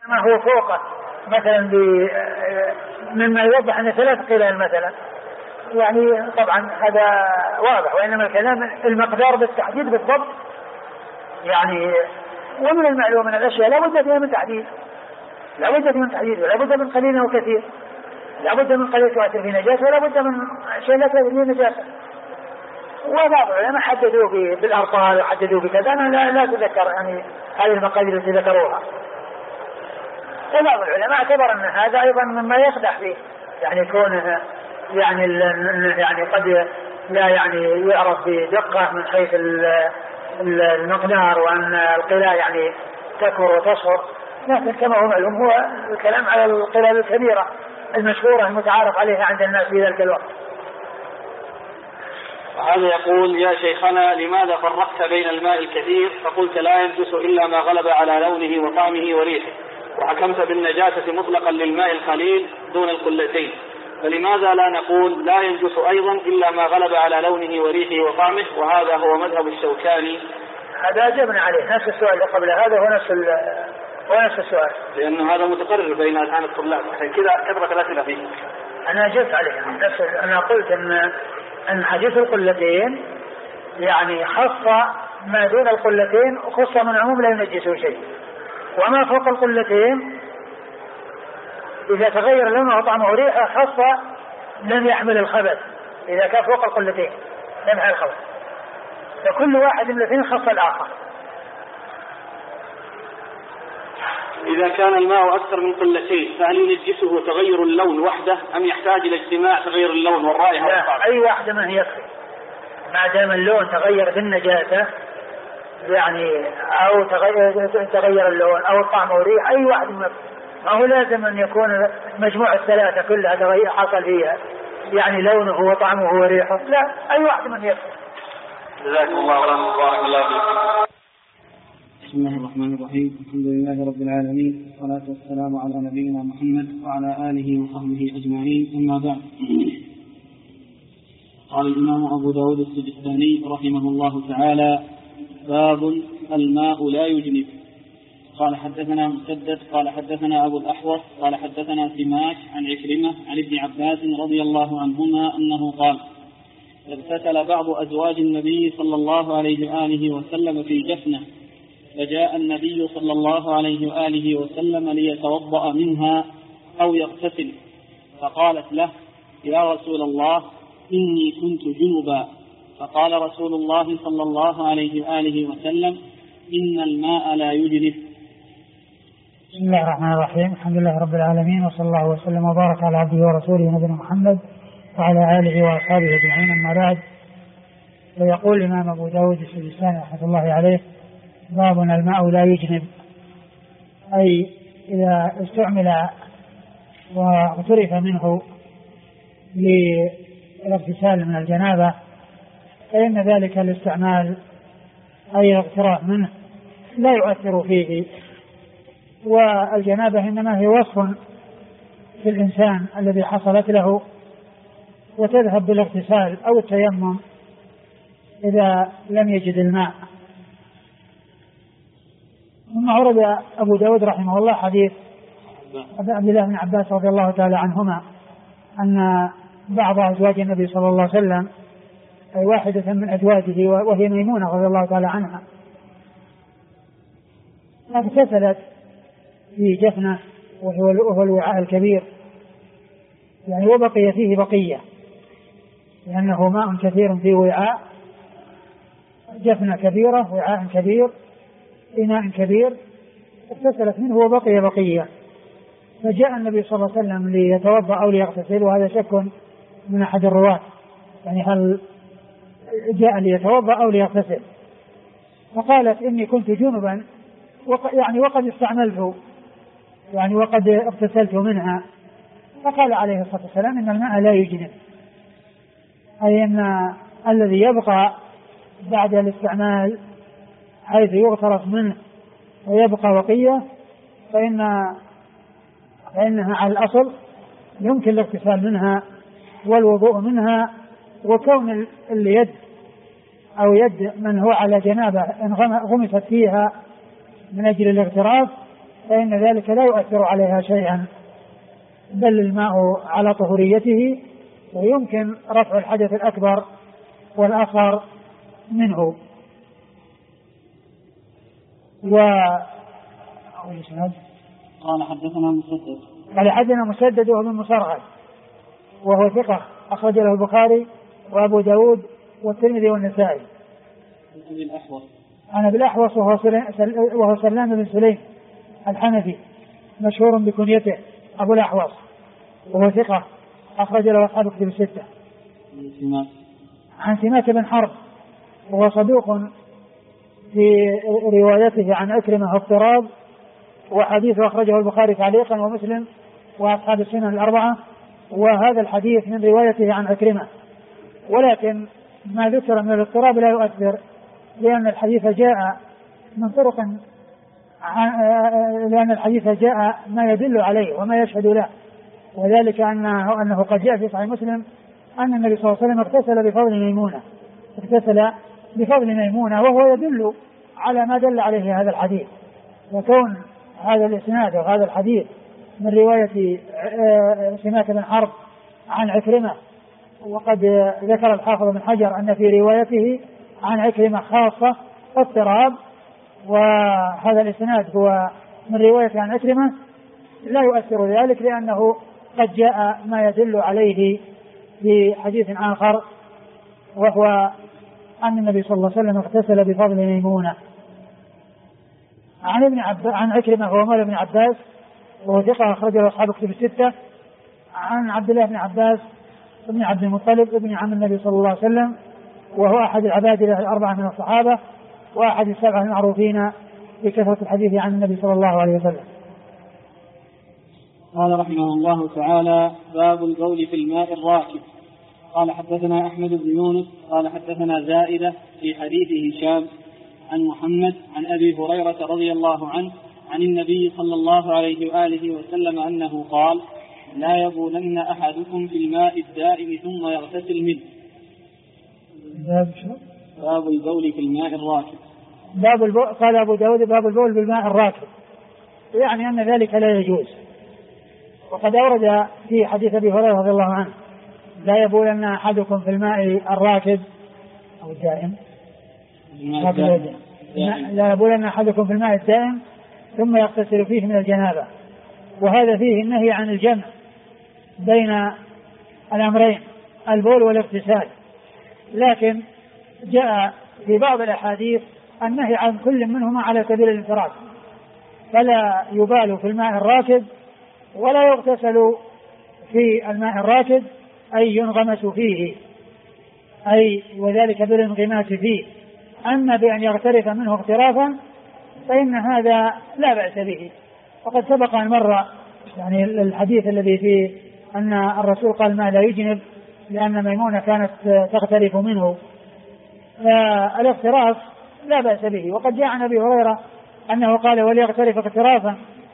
ما هو فوقه مثلا مما يوضح أن 3 قلال مثلا، يعني طبعا هذا واضح. وإنما الكلام المقدار بالتحديد بالضبط يعني. ومن المعلوم من الأشياء لا بد فيها من تحديد، لا بد من تحديد، ولا بد من قليل وكثير، لا بد من قليل تؤثر في نجاسة، ولا بد من شيء لا تؤثر في نجاسة. وبعض العلماء حددوا بالأرقام وحددوا بكذا، أنا لا أتذكر يعني هذه المقادير التي ذكروها. وبعض العلماء اعتبر أن هذا أيضا مما يخدع فيه، يعني كونه يعني قد لا يعني يعرف بدقة من حيث المقدار، وأن القلال يعني تكبر وتصغر. لكن كما هو معلوم هو الكلام على القلال الكبيرة المشهورة المتعارف عليها عند الناس في ذلك الوقت. وهذا يقول: يا شيخنا، لماذا فرقت بين الماء الكثير فقلت لا ينجس إلا ما غلب على لونه وطعمه وريحه، وحكمت بالنجاسة مطلقا للماء القليل دون القلتين، فلماذا لا نقول لا ينجس أيضا إلا ما غلب على لونه وريحه وطعمه؟ وهذا هو مذهب الشوكاني. هذا أجبنا عليه، نفس السؤال اللي قبل هذا ونفس السؤال، لأنه هذا متقرر بين أذهان الطلاب، كذا كثرة الأسئلة فيه. أنا أجبت عليه، أنا قلت أن حديث القلتين يعني خص ما دون القلتين وخص من عموم لا ينجسه شيء، وما فوق القلتين إذا تغير لونه وطعمه وريحه خص لم يحمل الخبث، إذا كان فوق القلتين لم يحمل الخبث، فكل واحد من الاثنين خص الآخر. إذا كان الماء أكثر من قلتين فهل ينجسه تغير اللون وحده أم يحتاج إلى اجتماع تغير اللون والرائحة والطعم؟ أي واحدة ما هي يكفي، ما دام اللون تغير بالنجاسة يعني أو تغير اللون أو الطعم والريح، أي واحد ما هو لازم أن يكون مجموع الثلاثة كلها تغير حصل فيها يعني لونه وطعمه وريحه، لا أي واحد من يكفي. جزاكم الله خيرا، بارك الله فيك. بسم الله الرحمن الرحيم. الحمد لله رب العالمين، والصلاة والسلام على نبينا محمد وعلى آله وصحبه أجمعين، أما بعد. قال الإمام أبو داود السجستاني رحمه الله تعالى: باب الماء لا يجنب. قال حدثنا مسدد قال حدثنا أبو الأحوص قال حدثنا سماك عن عكرمة عن ابن عباس رضي الله عنهما أنه قال: اغتسل بعض أزواج النبي صلى الله عليه وآله وسلم في جفنة، فجاء النبي صلى الله عليه وآله وسلم ليتوضأ منها أو يغتسل، فقالت له: يا رسول الله، إني كنت جنبا. فقال رسول الله صلى الله عليه وآله وسلم: إن الماء لا يجنب. بسم الله الرحمن الرحيم. الحمد لله رب العالمين، وصلى الله وسلم وبارك على عبده ورسوله نبينا محمد وعلى آله وأصحابه أجمعين، أما بعد. ويقول الإمام أبو داود السجستاني رحمة الله عليه: باب الماء لا يجنب، أي إذا استعمل واغترف منه للاغتسال من الجنابة فإن ذلك الاستعمال أي الاغتراف منه لا يؤثر فيه، والجنابة إنما هي وصف في الإنسان الذي حصلت له، وتذهب بالاغتسال أو التيمم إذا لم يجد الماء. ثم أورد أبو داود رحمه الله حديث عبد الله بن عباس رضي الله تعالى عنهما أن بعض أزواج النبي صلى الله عليه وسلم، أي واحدة من أزواجه وهي ميمونة رضي الله تعالى عنها، اغتسلت في جفنة وهو الوعاء الكبير، يعني وبقي فيه بقية، لأنه ماء كثير في وعاء، جفنة كبيرة، وعاء كبير، إناء كبير، اغتسلت منه وبقي بقية. فجاء النبي صلى الله عليه وسلم ليتوضأ أو ليغتسل، وهذا شك من أحد الرواة، يعني هل جاء ليتوضأ أو ليغتسل؟ فقالت: إني كنت جنبا، يعني وقد استعملت، يعني وقد اغتسلت منها. فقال عليه الصلاة والسلام: إن الماء لا يجنب، أي أن الذي يبقى بعد الاستعمال حيث يغترف منه ويبقى بقية فإنها على الأصل يمكن الاغتسال منها والوضوء منها، وكون اليد أو يد من هو على جنابة إن غمست فيها من أجل الاغتراف فإن ذلك لا يؤثر عليها شيئا، بل الماء على طهوريته، ويمكن رفع الحدث الأكبر والأصغر منه. قال حدثنا مسدد قال حدثنا مسدد وهو بن مصرهد وهو ثقة أخرج له البخاري وأبو داود والترمذي والنسائي. عن أبي الأحوص وهو سلام بن سليم الحنفي مشهور بكنيته أبو الأحوص وهو ثقة أخرج له أصحاب كتب الستة. عن سماك بن حرب وهو صدوق في روايته عن أكرمة اضطراب، وحديثه أخرجه البخاري تعليقا ومسلم وأصحاب السنن الأربعة، وهذا الحديث من روايته عن أكرمة، ولكن ما ذكر من الاضطراب لا يؤثر، لأن الحديث جاء من طرق لأن الحديث جاء ما يدل عليه وما يشهد له، وذلك أنه قد جاء في صحيح مسلم أن النبي صلى الله عليه وسلم اغتسل بفضل ميمونة، وهو يدل على ما دل عليه هذا الحديث. وكون هذا الإسناد وهذا الحديث من رواية سماك بن حرب عن عكرمة، وقد ذكر الحافظ بن حجر أن في روايته عن عكرمة خاصة اضطراب، وهذا الإسناد هو من رواية عن عكرمة، لا يؤثر ذلك لأنه قد جاء ما يدل عليه في حديث آخر، وهو أن النبي صلى الله عليه وسلم اغتسل بفضل ميمونة. عن عكرمة هو مولى بن عباس وهو ثقة أخرجه أصحاب كتب الستة. عن عبد الله بن عباس بن عبد المطلب ابن عم النبي صلى الله عليه وسلم، وهو أحد العباد الأربعة من الصحابة وأحد السبعة المعروفين بكثرة الحديث عن النبي صلى الله عليه وسلم. قال رحمه الله تعالى: باب البول في الماء الراكد. قال حدثنا أحمد بن يونس قال حدثنا زائدة في حديث هشام عن محمد عن أبي هريرة رضي الله عنه عن النبي صلى الله عليه وآله وسلم أنه قال: لا يبولن أحدكم في الماء الدائم ثم يغتسل منه. باب البول في الماء الراكد. قال أبو داود: باب البول بالماء الراكد، يعني أن ذلك لا يجوز. وقد أورد في حديث أبي هريرة رضي الله عنه: لا يبولن أحدكم في الماء الراكد أو الدائم، لا يبولن أحدكم في الماء الدائم ثم يغتسل فيه من الجنابة. وهذا فيه النهي عن الجمع بين الأمرين البول والاغتسال، لكن جاء في بعض الأحاديث النهي عن كل منهما على سبيل الانفراد، فلا يبال في الماء الراكد ولا يغتسل في الماء الراكد، أي ينغمس فيه، أي وذلك بالانغماس فيه. أما بأن يغترف منه اغترافا فإن هذا لا بأس به. وقد سبق أن مر يعني الحديث الذي فيه أن الرسول قال: ما لا يجنب، لأن ميمونة كانت تغترف منه، فالاغتراف لا بأس به. وقد جاء عن أبي هريرة أنه قال: وليغترف اغترافا.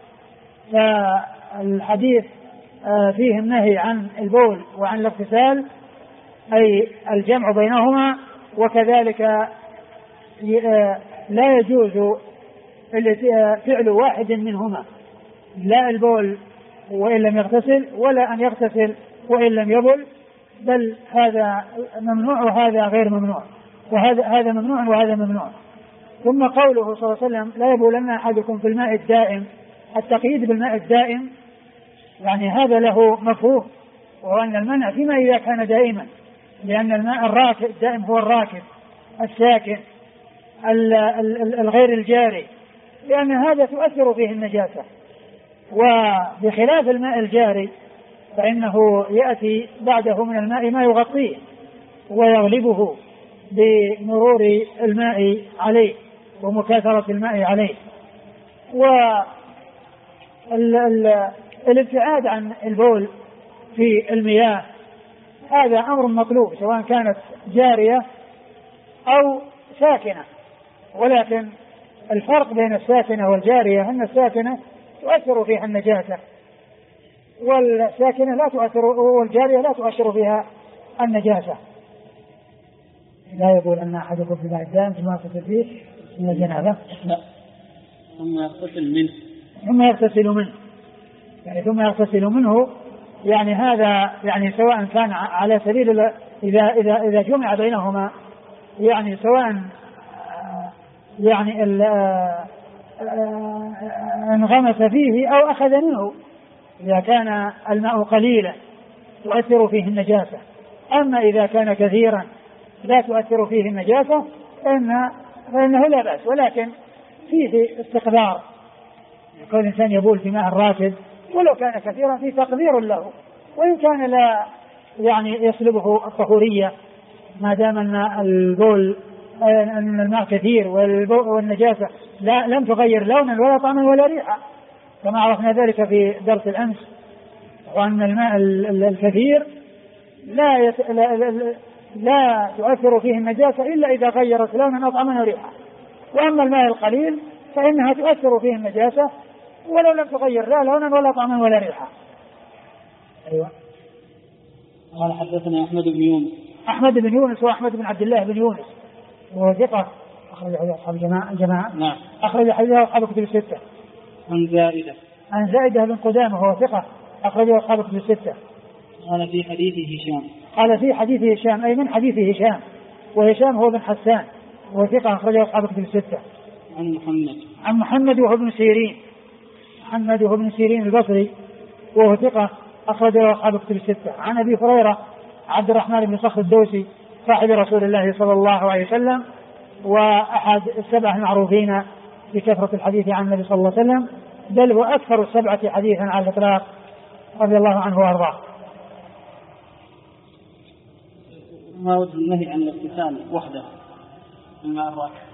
فالحديث فيه النهي عن البول وعن الاغتسال، أي الجمع بينهما، وكذلك لا يجوز فعل واحد منهما، لا البول وإن لم يغتسل، ولا أن يغتسل وإن لم يبل، بل هذا ممنوع وهذا غير ممنوع، وهذا ممنوع وهذا ممنوع. ثم قوله صلى الله عليه وسلم: لا يبولن أحدكم في الماء الدائم، التقييد بالماء الدائم يعني هذا له مفهوم، وهو أن المنع فيما إذا كان دائما، لأن الماء الراكد الدائم هو الراكد الساكن الغير الجاري، لأن هذا تؤثر فيه النجاسة. وبخلاف الماء الجاري فإنه يأتي بعده من الماء ما يغطيه ويغلبه بمرور الماء عليه ومكاثرة الماء عليه. والابتعاد عن البول في المياه هذا أمر مطلوب، سواء كانت جارية أو ساكنة، ولكن الفرق بين الساكنة والجارية أن الساكنة تؤثر فيها النجاسة، والساكنة لا تؤثر، والجارية لا تؤثر فيها النجاسة. لا يقول أن أحدكم في الماء الدائم ثم يغتسل فيه من الجنابة ثم يغتسل منه، ثم يغتسل منه، يعني ثم يغتسل منه، يعني هذا يعني سواء كان على سبيل إذا جمع بينهما، يعني سواء يعني انغمس فيه أو أخذ منه، إذا كان الماء قليلا تؤثر فيه النجاسة. أما إذا كان كثيرا لا تؤثر فيه النجاسة فإنه لا بأس، ولكن فيه استقذار، يكون الإنسان يبول في ماء راكد ولو كان كثيرا فيه تقدير له، وإن كان لا يعني يسلبه الطهورية ما دام أن البول أن الماء كثير والنجاسة لم تغير لونا ولا طعما ولا ريحا، كما عرفنا ذلك في درس الأمس، وأن الماء الكثير لا تؤثر فيه النجاسة إلا إذا غيرت لونا أو طعما وريحا، وأما الماء القليل فإنها تؤثر فيه النجاسة ولو لم تغير لا لونا ولا طعما ولا ريحا. أيوة. قال حدثنا أحمد بن يونس وأحمد بن عبد الله بن يونس، وهو ثقة أخرج حديث أصحاب الجماعة. نعم. أخرج حديث أصحاب الكتب الستة. عن زائدة بن قدامة وهو ثقة أخرج أصحاب الكتب الستة. قال في حديث هشام أي من حديث هشام، وهشام هو بن حسان وهو ثقة أخرج أصحاب الكتب الستة. عن محمد وهو ابن سيرين، محمد وهو ابن سيرين البصري وهو ثقة أخرج أصحاب الكتب الستة. عن أبي هريرة عبد الرحمن بن صخر الدوسي صاحب رسول الله صلى الله عليه وسلم، وأحد السبعة المعروفين بكثرة الحديث عن النبي صلى الله عليه وسلم، بل هو أكثر السبعة حديثا على الإطلاق رضي الله عنه وأرضاه. ما وجه النهي عن الاغتسال وحده الماء الراكد؟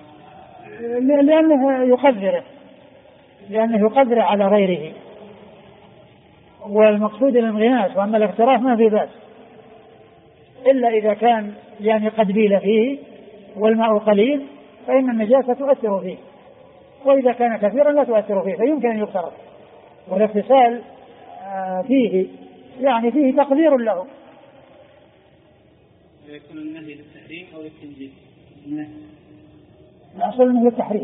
لأنه يقدره على غيره، والمقصود الانغماس، وأما الاغتراف ما في بأس إلا إذا كان يعني قد بيل فيه والماء قليل فإن النجاسة تؤثر فيه، وإذا كان كثيرا لا تؤثر فيه فيمكن أن يغترف. والاغتسال فيه يعني فيه تقدير له. يكون النهي للتحريم أو للتنزيل؟ الأصل أنه للتحريم.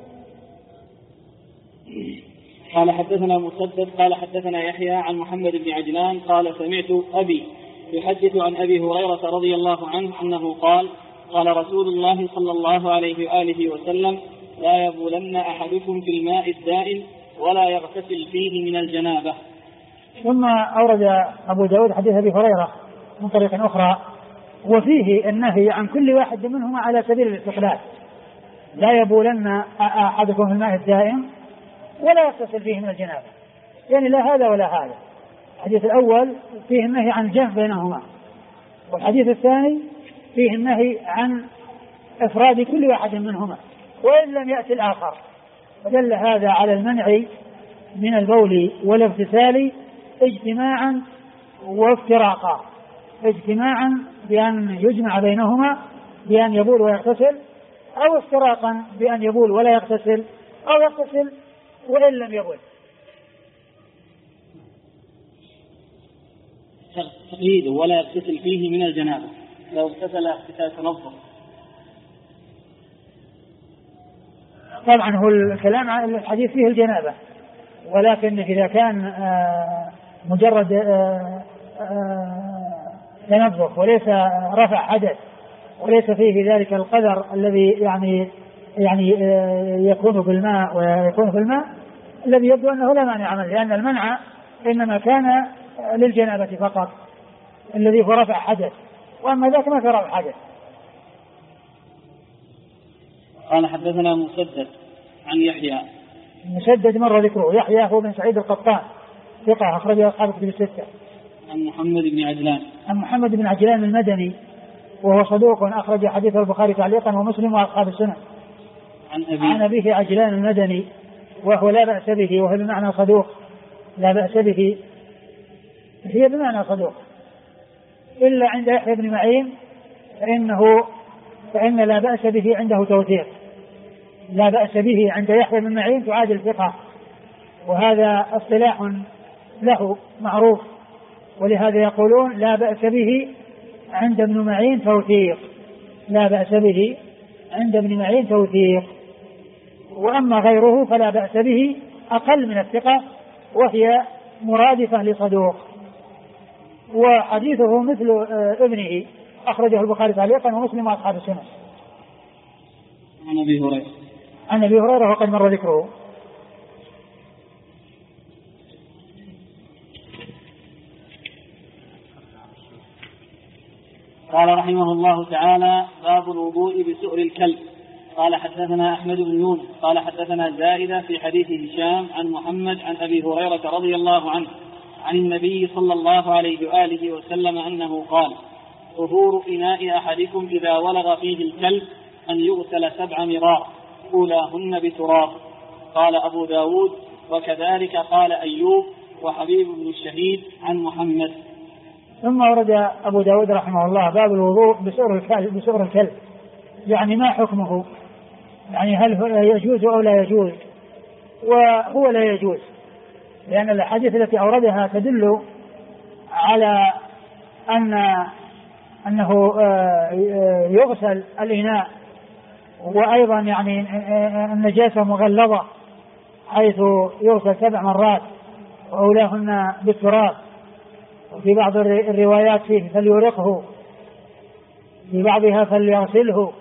قال حدثنا مسدد قال حدثنا يحيى عن محمد بن عجلان قال سمعت أبي يحدث عن أبي هريرة رضي الله عنه أنه قال رسول الله صلى الله عليه وآله وسلم لا يبولن أحدكم في الماء الدائم ولا يغتسل فيه من الجنابة. ثم أورد أبو داود حديث أبي هريرة من طريق أخرى، وفيه النهي عن كل واحد منهما على سبيل الاستقلال، لا يبولن أحدكم في الماء الدائم ولا يغتسل فيه من الجنابة، يعني لا هذا ولا هذا. الحديث الأول فيه النهي عن الجمع بينهما، والحديث الثاني فيه النهي عن إفراد كل واحد منهما وإن لم يأتي الآخر، فدل هذا على المنع من البول والاغتسال اجتماعا وافتراقا، اجتماعا بأن يجمع بينهما بأن يبول ويغتسل، أو افتراقا بأن يبول ولا يغتسل أو يغتسل وإن لم يبول. تقييده ولا يغتسل فيه من الجنابة، لو اغتسل اغتسال تنظف. طبعا هو الكلام عن الحديث فيه الجنابة، ولكن إذا كان مجرد تنظف وليس رفع حدث وليس فيه ذلك القدر الذي يعني يكون في الماء ويكون في الماء، الذي يبدو أنه لا مانع منه، لأن المنع إنما كان للجنابة فقط الذي هو رفع حدث، وأما ذاك ما في رفع حدث. قال حدثنا مسدد عن يحيى. مسدد مر ذكره، يحيى هو بن سعيد القطان ثقة أخرجه أصحاب الكتب الستة. عن محمد بن عجلان المدني وهو صدوق أخرج حديث البخاري تعليقا ومسلم وأصحاب السنن. عن أبيه عجلان المدني وهو لا بأس به، وهو بمعنى صدوق لا بأس به، هي بمعنى صدوق، إلا عند يحيى بن معين فإن لا بأس به عنده توثيق، لا بأس به عند يحيى بن معين تعادل ثقة، وهذا اصطلاح له معروف، ولهذا يقولون لا بأس به عند ابن معين توثيق، لا بأس به عند ابن معين توثيق، وأما غيره فلا بأس به أقل من الثقة وهي مرادفة لصدوق. وحديثه مثل ابنه أخرجه البخاري تعليقا ومسلم وأصحاب السنة. عن أبي هريرة وقد مر ذكره. قال رحمه الله تعالى: باب الوضوء بسؤر الكلب. قال حدثنا أحمد بن يونس قال حدثنا زائدة في حديث هشام عن محمد عن أبي هريرة رضي الله عنه عن النبي صلى الله عليه وآله وسلم أنه قال: طهور إناء أحدكم إذا ولغ فيه الكلب أن يغسل 7 مرار أولاهن بتراب. قال أبو داود: وكذلك قال أيوب وحبيب بن الشهيد عن محمد. ثم ورد أبو داود رحمه الله باب الوضوء بسؤر الكلب، يعني ما حكمه؟ يعني هل يجوز أو لا يجوز؟ وهو لا يجوز، لأن الأحاديث التي أوردها تدل على أنه يغسل الإناء، وأيضا يعني النجاسة مغلظة حيث يغسل 7 مرات وأولاهن بالتراب. وفي بعض الروايات فيه فليرقه، في بعضها فليغسله.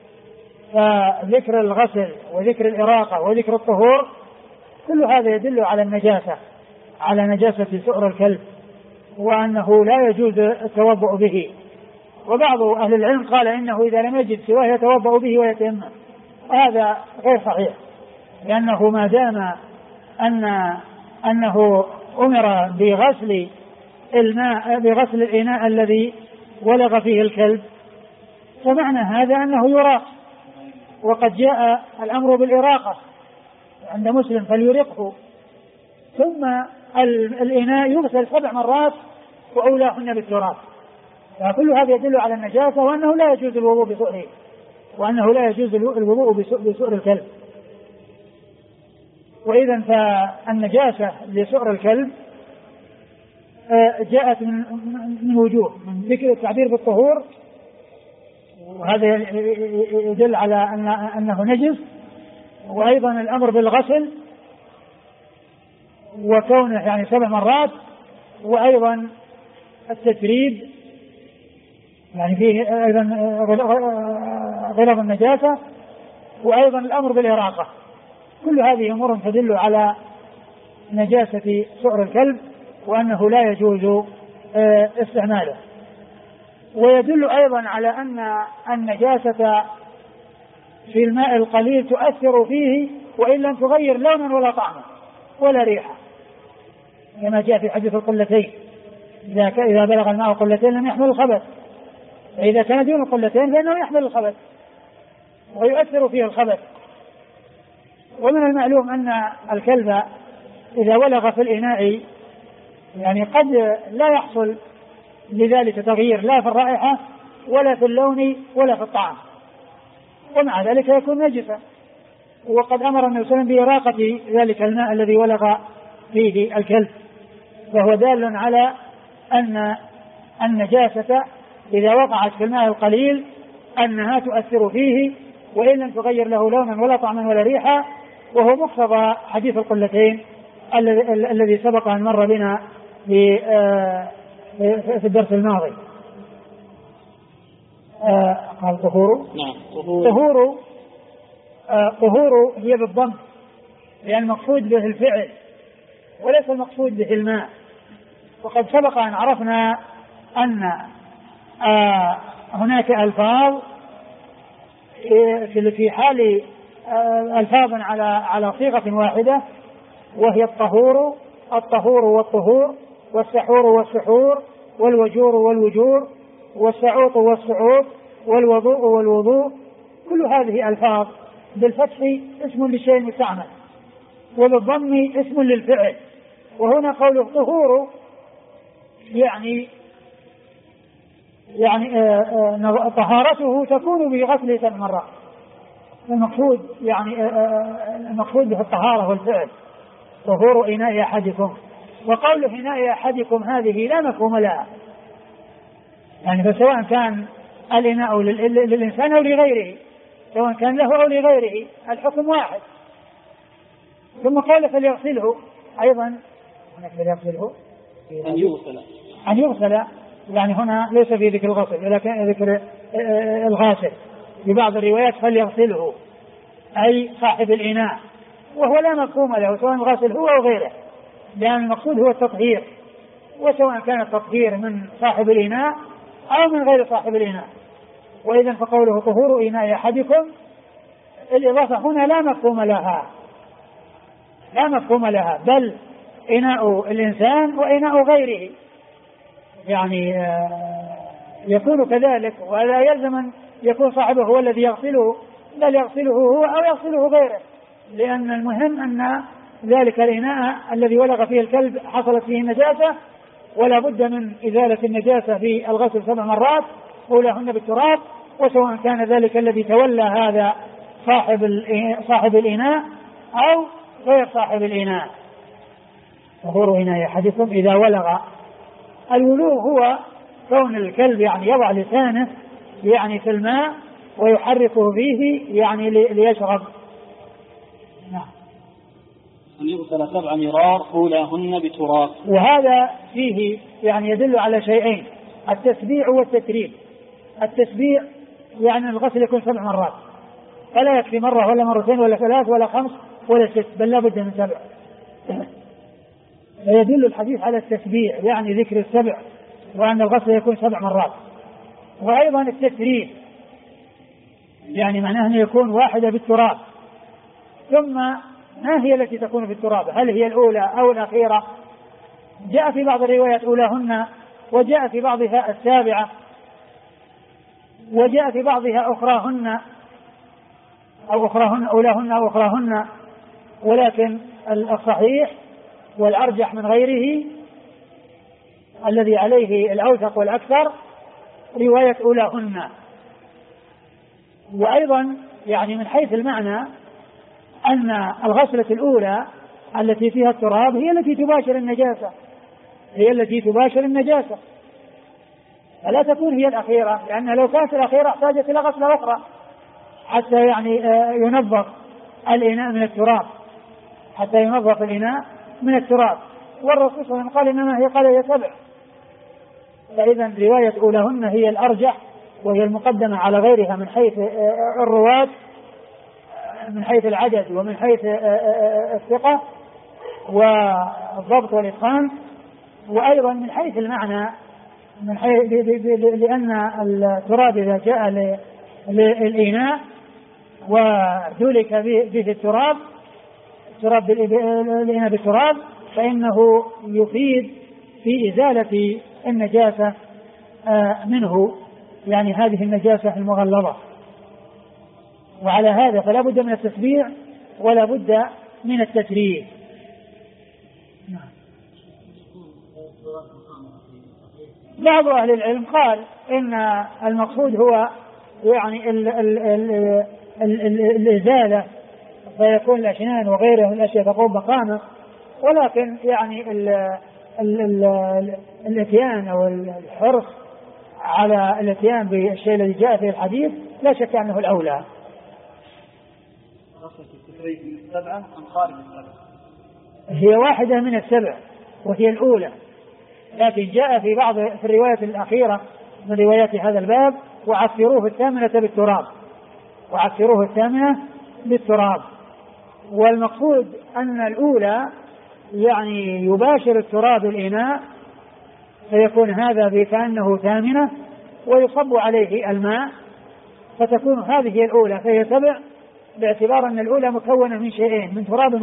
فذكر الغسل وذكر الإراقة وذكر الطهور كل هذا يدل على النجاسة، على نجاسة سؤر الكلب، وأنه لا يجوز التوضؤ به. وبعض أهل العلم قال إنه إذا لم يجد سواه يتوضأ به ويتيمم، هذا غير صحيح، لأنه ما دام أنه أمر بغسل الماء بغسل الإناء الذي ولغ فيه الكلب، فمعنى هذا أنه يراق. وقد جاء الأمر بالإراقة عند مسلم فليرقه. ثم الإناء يغسل 7 مرات وأولاهن بالتراب. فكل هذا يدل على النجاسة، وأنه لا يجوز الوضوء بسؤره، وأنه لا يجوز الوضوء بسؤر الكلب. وإذا فالنجاسة لسؤر الكلب جاءت من وجوه: من ذكر التعبير بالطهور، وهذا يدل على أنه نجس، وأيضا الأمر بالغسل وكونه يعني 7 مرات، وأيضا التتريب يعني فيه أيضا غلظ النجاسة، وأيضا الأمر بالإراقة. كل هذه أمور تدل على نجاسة سؤر الكلب، وأنه لا يجوز استعماله. ويدل أيضا على أن النجاسة في الماء القليل تؤثر فيه وإن لم تغير لونا ولا طعما ولا ريحة، كما جاء في حديث القلتين: إذا بلغ الماء قلتين لم يحمل الخبث، فإذا كان دون القلتين فإنه يحمل الخبث ويؤثر فيه الخبث. ومن المعلوم أن الكلب إذا ولغ في الإناء يعني قد لا يحصل لذلك تغيير لا في الرائحة ولا في اللون ولا في الطعم، ومع ذلك يكون نجسا. وقد أمر النبي صلى الله عليه وسلم بإراقة ذلك الماء الذي ولغ فيه الكلب، فهو دال على أن النجاسة إذا وقعت في الماء القليل أنها تؤثر فيه وإن لم تغير له لونا ولا طعما ولا ريحة، وهو مقتضى حديث القلتين الذي سبق أن مر بنا في الدرس الماضي. قال طهور. طهور هي بالضم، لأن المقصود به الفعل وليس المقصود به الماء. وقد سبق أن عرفنا أن هناك ألفاظ في حال ألفاظ على صيغة واحدة، وهي الطهور والطهور، والسحور والسحور، والوجور والوجور، والسعوط والسعوط، والوضوء والوضوء. كل هذه ألفاظ بالفتح اسم للشيء مستعمل، وبالضم اسم للفعل. وهنا قوله طهور يعني طهارته تكون بغسل 7 مرات. المقصود المقصود به الطهارة والفعل. طهور إناء أحدكم، وقول إناء أحدكم هذه لا مفهوم لها، يعني فسواء كان الإناء للإنسان أو لغيره، سواء كان له أو لغيره الحكم واحد. ثم قال فليغسله أيضا، فليغسله أن يغسل، يعني هنا ليس في ذكر الغسل ولكن ذكر الغاسل. في بعض الروايات فليغسله أي صاحب الإناء، وهو لا مفهوم له سواء الغاسل هو أو غيره، لأن المقصود هو التطهير، وسواء كان التطهير من صاحب الإناء أو من غير صاحب الإناء. وإذن فقوله طهور إناء أحدكم، الإضافة هنا لا مفهوم لها، بل إناء الإنسان وإناء غيره، يعني يكون كذلك، ولا يلزم أن يكون صاحبه هو الذي يغسله، بل يغسله هو أو يغسله غيره، لأن المهم أن ذلك الإناء الذي ولغ فيه الكلب حصلت فيه النجاسة، ولا بد من إزالة النجاسة في الغسل 7 مرات أولاهن بالتراب، وسواء كان ذلك الذي تولى هذا صاحب الإناء أو غير صاحب الإناء. طهور إناء أحدكم إذا ولغ. الولوغ هو كون الكلب يعني يضع لسانه يعني في الماء ويحركه فيه يعني ليشرب. نعم. أن يغسل 7 مرار أولاهن بتراب. وهذا فيه يعني يدل على شيئين: التسبيع والتتريب. التسبيع يعني الغسل يكون 7 مرات، فلا يكفي مرة ولا مرتين ولا 3 ولا 5 ولا 6، بل لا بد من 7. فيدل الحديث على التسبيع يعني ذكر 7، وأن الغسل يكون 7 مرات. وأيضا التتريب يعني معناه أن يكون واحدة بالتراب. ثم ما هي التي تكون في التراب؟ هل هي الأولى أو الأخيرة؟ جاء في بعض الروايات أولاهن، وجاء في بعضها 7، وجاء في بعضها أخراهن أو أخراهن، أولاهن أو أخراهن. ولكن الصحيح والأرجح من غيره الذي عليه الأوثق والأكثر رواية أولاهن. وأيضا يعني من حيث المعنى أن الغسلة الأولى التي فيها التراب هي التي تباشر النجاسة، فلا تكون هي الأخيرة، لأن لو كانت الأخيرة احتاجت إلى غسلة أخرى حتى يعني ينظف الإناء من التراب، والرسول صلى الله عليه وسلم قال إنما هي قال هي 7. فإذا رواية أولاهن هي الأرجح، وهي المقدمة على غيرها من حيث الرواة، من حيث العدد ومن حيث الثقة والضبط والإتقان، وأيضا من حيث المعنى، من حيث لأن التراب إذا جاء للإناء ودلك به التراب الإناء بالتراب، فإنه يفيد في إزالة النجاسة منه، يعني هذه النجاسة المغلظة. وعلى هذا فلا بد من التسبيع ولا بد من التتريب. بعض أهل العلم قال إن المقصود هو يعني الإزالة، فيكون الأشنان وغيرها من الأشياء تقوم مقامه، ولكن يعني الاتيان أو الحرص على الاتيان بالشيء الذي جاء في الحديث لا شك أنه الأولى. هي واحدة من 7 وهي الأولى، لكن جاء في بعض في الرواية الأخيرة من روايات هذا الباب وعفروه 8 بالتراب. والمقصود أن الأولى يعني يباشر التراب الإناء، فيكون هذا كأنه 8 ويصب عليه الماء، فتكون هذه الأولى، فهي 7 باعتبار أن الأولى مكونة من شيئين، من تراب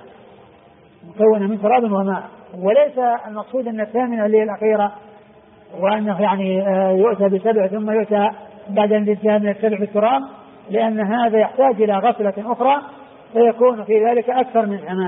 وماء، وليس المقصود أن 8 اللي الأخيرة، وأنه يعني يؤتى ب7 ثم يؤتى بعد الانتهاء من 7 بالتراب، لأن هذا يحتاج إلى غسلة أخرى، فيكون في ذلك أكثر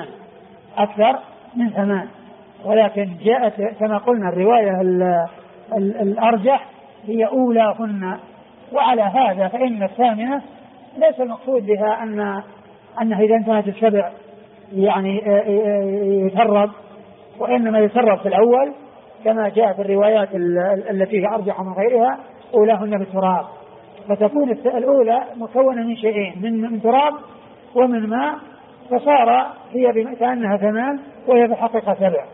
من 8. ولكن جاءت كما قلنا الرواية الأرجح هي أولاهن. وعلى هذا فإن 8 ليس المقصود بها أنها إذا انتهت 7 يعني يترب، وإنما يترب في الأول كما جاء في الروايات التي هي أرجح من غيرها أولاهن بالتراب، فتكون الأولى مكونة من شيئين، من تراب ومن ماء، فصار هي كأنها 8 وهي في الحقيقة 7.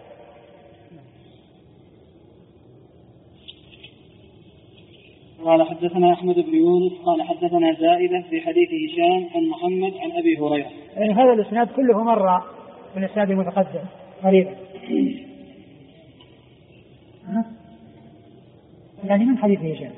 قال حدثنا أحمد بن يونس قال حدثنا زائدة في حديث هشام عن محمد عن أبي هريرة. يعني هذا الإسناد كله مرة من الإسناد المتقدم قريبا. يعني من حديث هشام،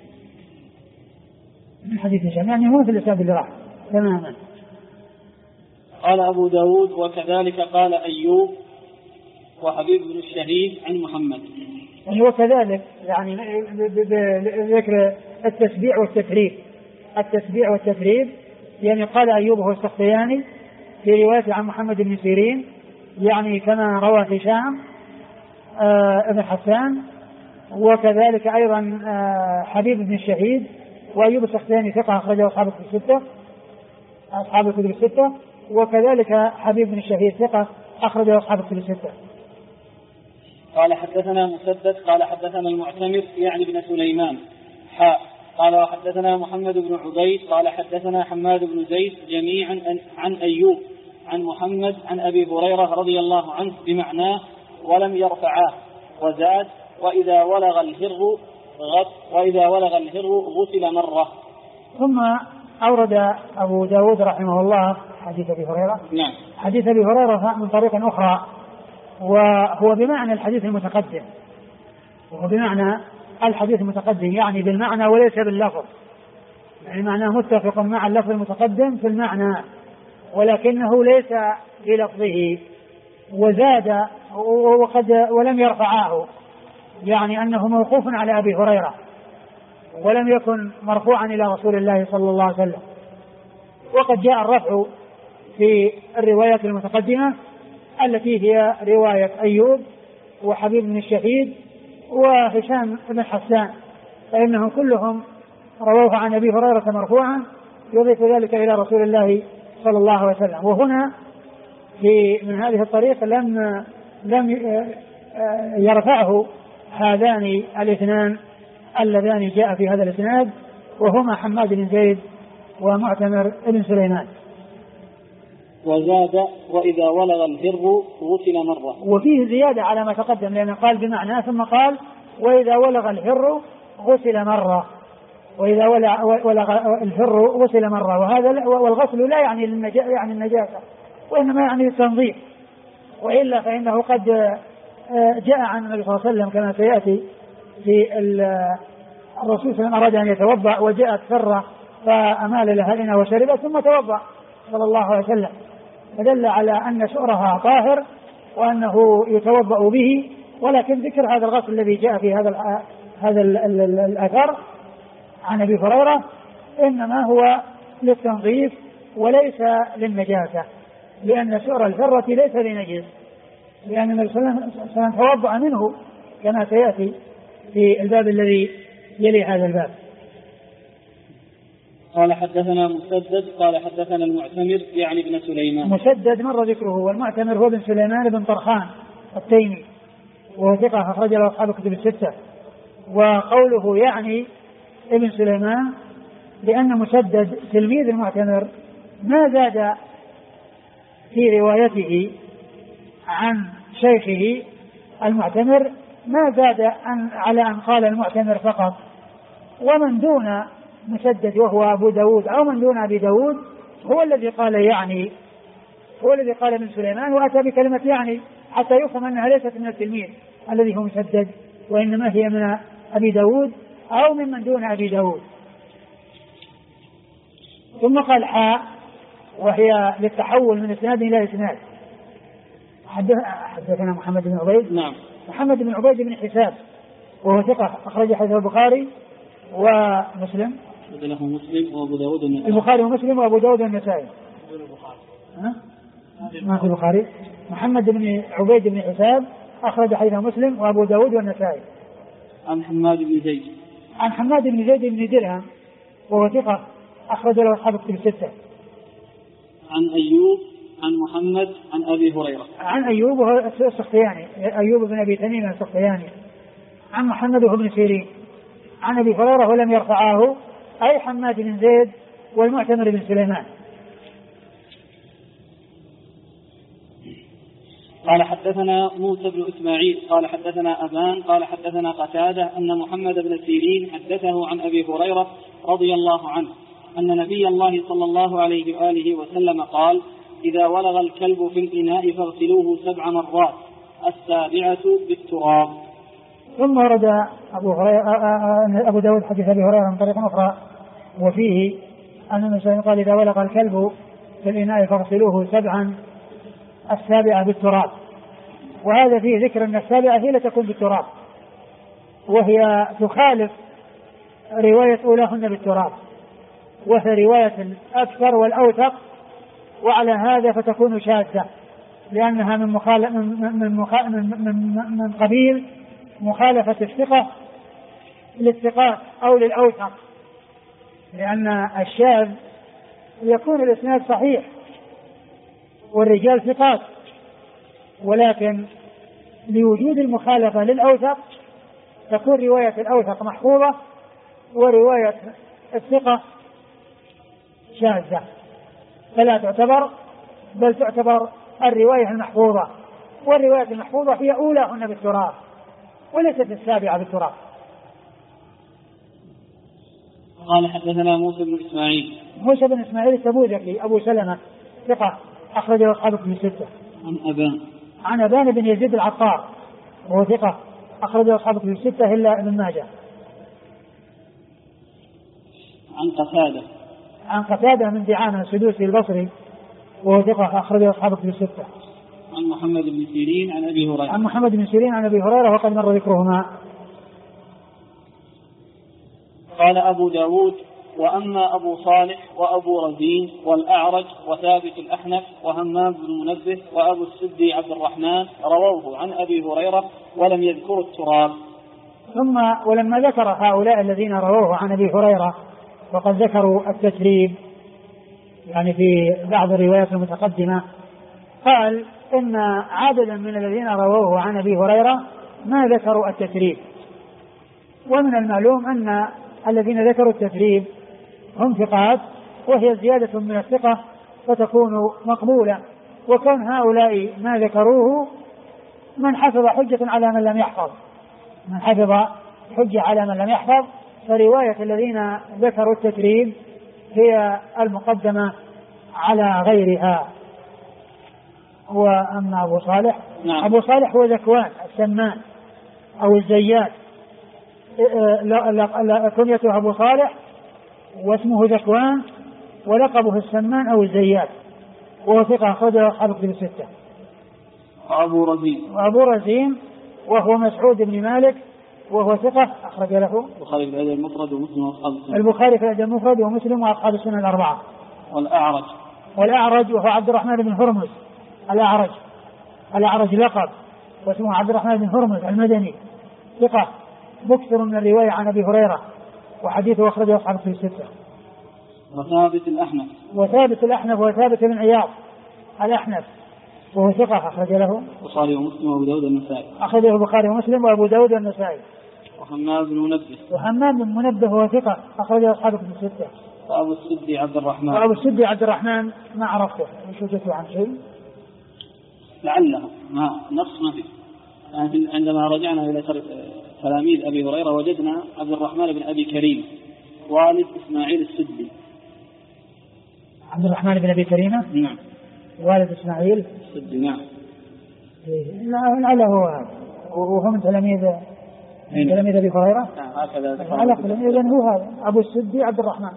من حديث هشام، يعني هو في الإسناد اللي راح تماما. قال أبو داود وكذلك قال أيوب وحبيب بن الشهيد عن محمد. يعني وكذلك يعني بذكر التسبيع والتفريد، التسبيع والتفريد، يعني قال أيوب هو السختياني في رواية عن محمد بن سيرين، يعني كما روى هشام ابن حسان، وكذلك أيضا حبيب بن الشهيد. وأيوب السختياني ثقة أخرجه أصحاب الكتب الستة، وكذلك حبيب بن الشهيد ثقة أخرجه أصحاب الكتب الستة. قال حدثنا مسدد قال حدثنا المعتمر يعني بن سليمان قال وحدثنا محمد بن عبيد قال حدثنا حماد بن زيد جميعا عن أيوب عن محمد عن أبي هريرة رضي الله عنه بمعناه ولم يرفعاه، وزاد وإذا ولغ الهر غسل مرة. ثم أورد أبو داود رحمه الله حديث أبي هريرة. نعم. حديث أبي هريرة من طريق أخرى، وهو بمعنى الحديث المتقدم، يعني بالمعنى وليس باللفظ، يعني معناه متفق مع اللفظ المتقدم في المعنى ولكنه ليس بلفظه. وزاد ولم يرفعاه، يعني أنه موقوف على أبي هريرة ولم يكن مرفوعا إلى رسول الله صلى الله عليه وسلم. وقد جاء الرفع في الروايات المتقدمة التي هي رواية أيوب وحبيب بن الشهيد وهشام بن حسان، فإنهم كلهم رووه عن أبي هريرة مرفوعا يضيف ذلك إلى رسول الله صلى الله عليه وسلم. وهنا من هذه الطريق لم يرفعه هذان الاثنان اللذان جاء في هذا الاسناد، وهما حماد بن زيد ومعتمر بن سليمان. وزاد وإذا ولغ الهر غسل مرة. وفيه زيادة على ما تقدم، لأنه قال بمعنى ثم قال وإذا ولغ الهر غسل مرة، وإذا ولغ الهر غسل مرة. وهذا والغسل لا يعني النجاسة، وإنما يعني التنظيف، وإلا فإنه قد جاء عن النبي صلى الله عليه وسلم كما سيأتي في الرسول صلى الله عليه وسلم أراد أن يتوضأ وجاءت فرة فأمال لها الإناء وشربت ثم توضأ صلى الله عليه وسلم، فدل على أن سؤرها طاهر وأنه يتوضأ به. ولكن ذكر هذا الغسل الذي جاء في هذا الأثر عن أبي هريرة إنما هو للتنظيف وليس للنجاسة، لأن سؤر الفرة ليس بنجس، لأن النبي صلى الله عليه وسلم توضأ منه كما سيأتي في الباب الذي يلي هذا الباب. قال حدثنا مسدد قال حدثنا المعتمر يعني ابن سليمان. مسدد مر ذكره، والمعتمر هو ابن سليمان بن طرخان التيمي وهو ثقة أخرج له أصحاب الكتب الستة. وقوله يعني ابن سليمان لأن مسدد تلميذ المعتمر ما زاد في روايته عن شيخه المعتمر، ما زاد على أن قال المعتمر فقط. ومن دون مسدد وهو أبو داود أو من دون أبي داود هو الذي قال يعني، هو الذي قال ابن سليمان وأتى بكلمة يعني حتى يفهم أنها ليست من التلميذ الذي هو مسدد، وإنما هي من أبي داود أو من دون أبي داود. ثم قال حاء وهي للتحول من اسناد إلى اسناد. حدثنا محمد بن عبيد. نعم. محمد بن عبيد بن حساب وهو ثقة أخرج حديث البخاري ومسلم. له مسلم وأبو داود والنسائي. البخاري ومسلم وأبو داود والنسائي. ما في البخاري. محمد بن عبيد بن حساب أخرج حديث مسلم وأبو داود والنسائي. عن حماد بن زيد. عن حماد بن زيد بن درهم وهو ثقة أخرج له أصحاب الكتب الستة. عن أيوب عن محمد عن أبي هريرة. عن أيوب وهو السختياني، أيوب بن أبي تميم السختياني. عن محمد وهو ابن سيرين. عن أبي هريرة ولم يرفعاه، أي حماد بن زيد والمعتمر بن سليمان. قال حدثنا موسى بن إسماعيل قال حدثنا أبان قال حدثنا قتادة أن محمد بن سيرين حدثه عن أبي هريرة رضي الله عنه أن نبي الله صلى الله عليه وآله وسلم قال: إذا ولغ الكلب في الإناء فاغسلوه 7 مرات 7 بالتراب. ثم ورد أبو داود حديث أبي هريرة من طريق أخرى وفيه أن النبي قال: إذا ولغ الكلب في الإناء فاغسلوه 7 بالتراب. وهذا فيه ذكر أن 7 هي لا تكون بالتراب، وهي تخالف رواية أولاهن بالتراب، وهي رواية الأكثر والأوثق، وعلى هذا فتكون شاذة لأنها من قبيل مخالفة الثقة للثقات أو للأوثق، لأن الشاذ يكون الإسناد صحيح والرجال ثقات، ولكن لوجود المخالفة للأوثق تكون رواية الأوثق محفوظة ورواية الثقة شاذة، فلا تعتبر، بل تعتبر الرواية المحفوظة، والرواية المحفوظة هي أولاهن بالتراب وليست 7 بالتراب. قال حدثنا موسى بن إسماعيل التبوذكي أبو سلمة ثقة أخرجه أصحاب الكتب الستة. عن أبان بن يزيد العطار وهو ثقة أخرجه أصحاب الكتب الستة إلا ابن ماجه. عن قتادة من دعامة السدوسي البصري وهو ثقة أخرجه أصحاب الكتب الستة. عن محمد بن سيرين عن أبي هريرة وقد مر ذكرهما. قال أبو داود: وأما أبو صالح وأبو رزين والأعرج وثابت الأحنف وهمام بن منبه وأبو السدي عبد الرحمن رووه عن أبي هريرة ولم يذكروا التراب. ثم ولما ذكر هؤلاء الذين رووه عن أبي هريرة وقد ذكروا التتريب يعني في بعض الروايات المتقدمة، قال إن عددا من الذين رووه عن أبي هريرة ما ذكروا التتريب، ومن المعلوم أن الذين ذكروا التتريب هم ثقات، وهي زيادة من الثقة فتكون مقبولة، وكون هؤلاء ما ذكروه من حفظ حجة على من لم يحفظ، فرواية الذين ذكروا التتريب هي المقدمة على غيرها. وأما أبو صالح هو ذكوان السمان أو الزيات، كنيته أبو صالح واسمه ذكوان ولقبه السمان أو الزيات، وهو ثقة أخرجه أصحاب الكتب الستة. وأبو رزين وهو مسعود بن مالك وهو ثقة أخرج له البخاري في الأدب المفرد ومسلم وأصحاب السنن الأربعة. والأعرج وهو عبد الرحمن بن هرمز الأعرج لقب واسمه عبد الرحمن بن هرمز المدني ثقة مكثر من الرواية عن أبي هريرة وحديثه أخرجه أصحاب الكتب الستة. وثابت الأحنف وثابت بن عياض الأحنف وهو ثقة أخرج له البخاري ومسلم وأبو داود والنسائي. أخرجه البخاري ومسلم وأبو داود والنسائي. وهمام بن منبه وهو ثقة أخرجه أصحاب الكتب الستة. وأبو السدي عبد الرحمن ما عرفته وش وجدته عن شيء لعله ما نص ما فيه. عندما رجعنا إلى تلاميذ أبي هريرة وجدنا عبد الرحمن بن أبي كريم والد إسماعيل السدي. عبد الرحمن بن أبي كريمة نعم والد إسماعيل السدي نعم. لعله هو هذا وهو من تلاميذ أبي هريرة. هكذا إذن هو هذا أبو السدي عبد الرحمن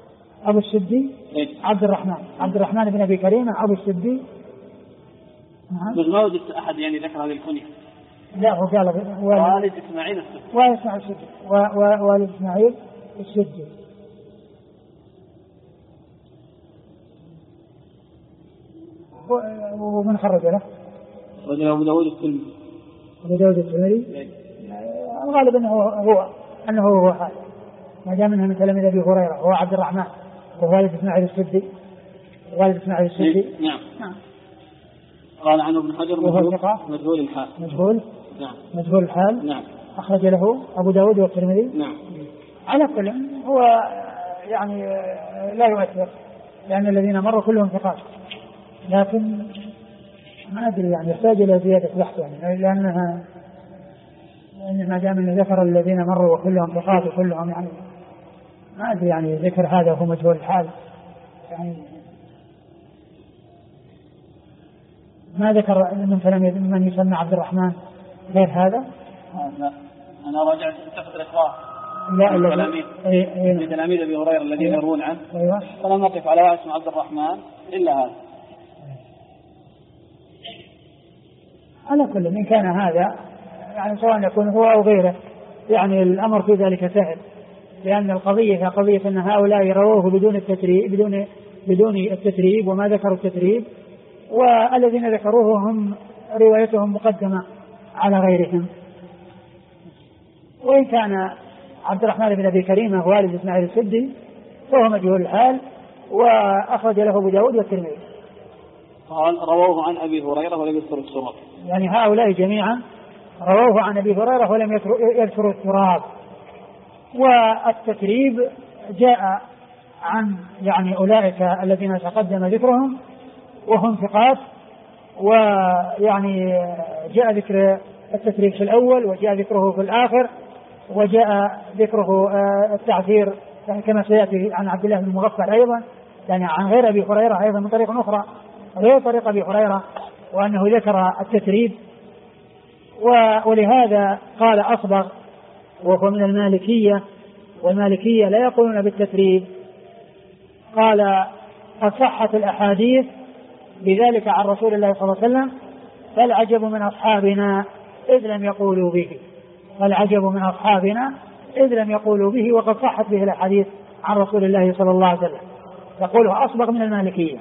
عبد الرحمن بن أبي كريمة أبو السدي. بس ما وجدت أحد يعني ذكر هذه الكنية. لا هو قال والد إسماعيل السدي والد إسماعيل السدي. ومن خرج له؟ رجل أبو داود الترمذي. الغالب أنه هو هذا ما دام منه من تلاميذ أبي هريرة هو عبد الرحمن ووالد إسماعيل السدي. نعم. قال عنه ابن حجر مجهول الحال. نعم. أخرج له أبو داود والترمذي. نعم. على كل هو يعني لا يؤثر لأن الذين مروا كلهم ثقات، لكن ما أدري يعني يحتاج إلى زيادة بحث يعني، لأن ما دام أنه ذكر الذين مروا وكلهم ثقات وكلهم يعني ما أدري يعني ذكر هذا هو مجهول الحال يعني. ما ذكر مثلا من يسمى عبد الرحمن غير هذا؟ لا أنا رجعت انتقد الإخوان من تلاميذ أبي هريرة الذين يروون عنه فلم نقف على اسم عبد الرحمن إلا هذا. على كل من كان هذا يعني سواء يكون هو أو غيره يعني الأمر في ذلك سهل، لأن القضية قضية أن هؤلاء رووه بدون التتريب وما ذكروا التتريب، والذين ذكروه هم روايتهم مقدمة على غيرهم. وإن كان عبد الرحمن بن أبي كريمة والد إسماعيل السدي فهو مجهول الحال، وأخرج له أبو داود والترمذي. قال رووه عن أبي هريرة ولم يذكر التراب. يعني هؤلاء جميعا رووه عن أبي هريرة ولم يذكروا التراب. والتتريب جاء عن يعني أولئك الذين تقدم ذكرهم وهم ثقات، ويعني جاء ذكر التتريب في الأول وجاء ذكره في الآخر، وجاء ذكره التعثير يعني كما سيأتي عن عبد الله بن المغفل أيضا يعني عن غير أبي هريرة أيضا من طريق أخرى غير طريق أبي هريرة، وأنه ذكر التتريب. ولهذا قال أصبغ وهو من المالكية، والمالكية لا يقولون بالتتريب، قال قد صحت الأحاديث بذلك عن رسول الله صلى الله عليه وسلم فالعجب من أصحابنا إذ لم يقولوا به، فالعجب من أصحابنا إذ لم يقولوا به، وقد صحت به الأحاديث عن رسول الله صلى الله عليه وسلم. يقوله أصبغ من المالكية.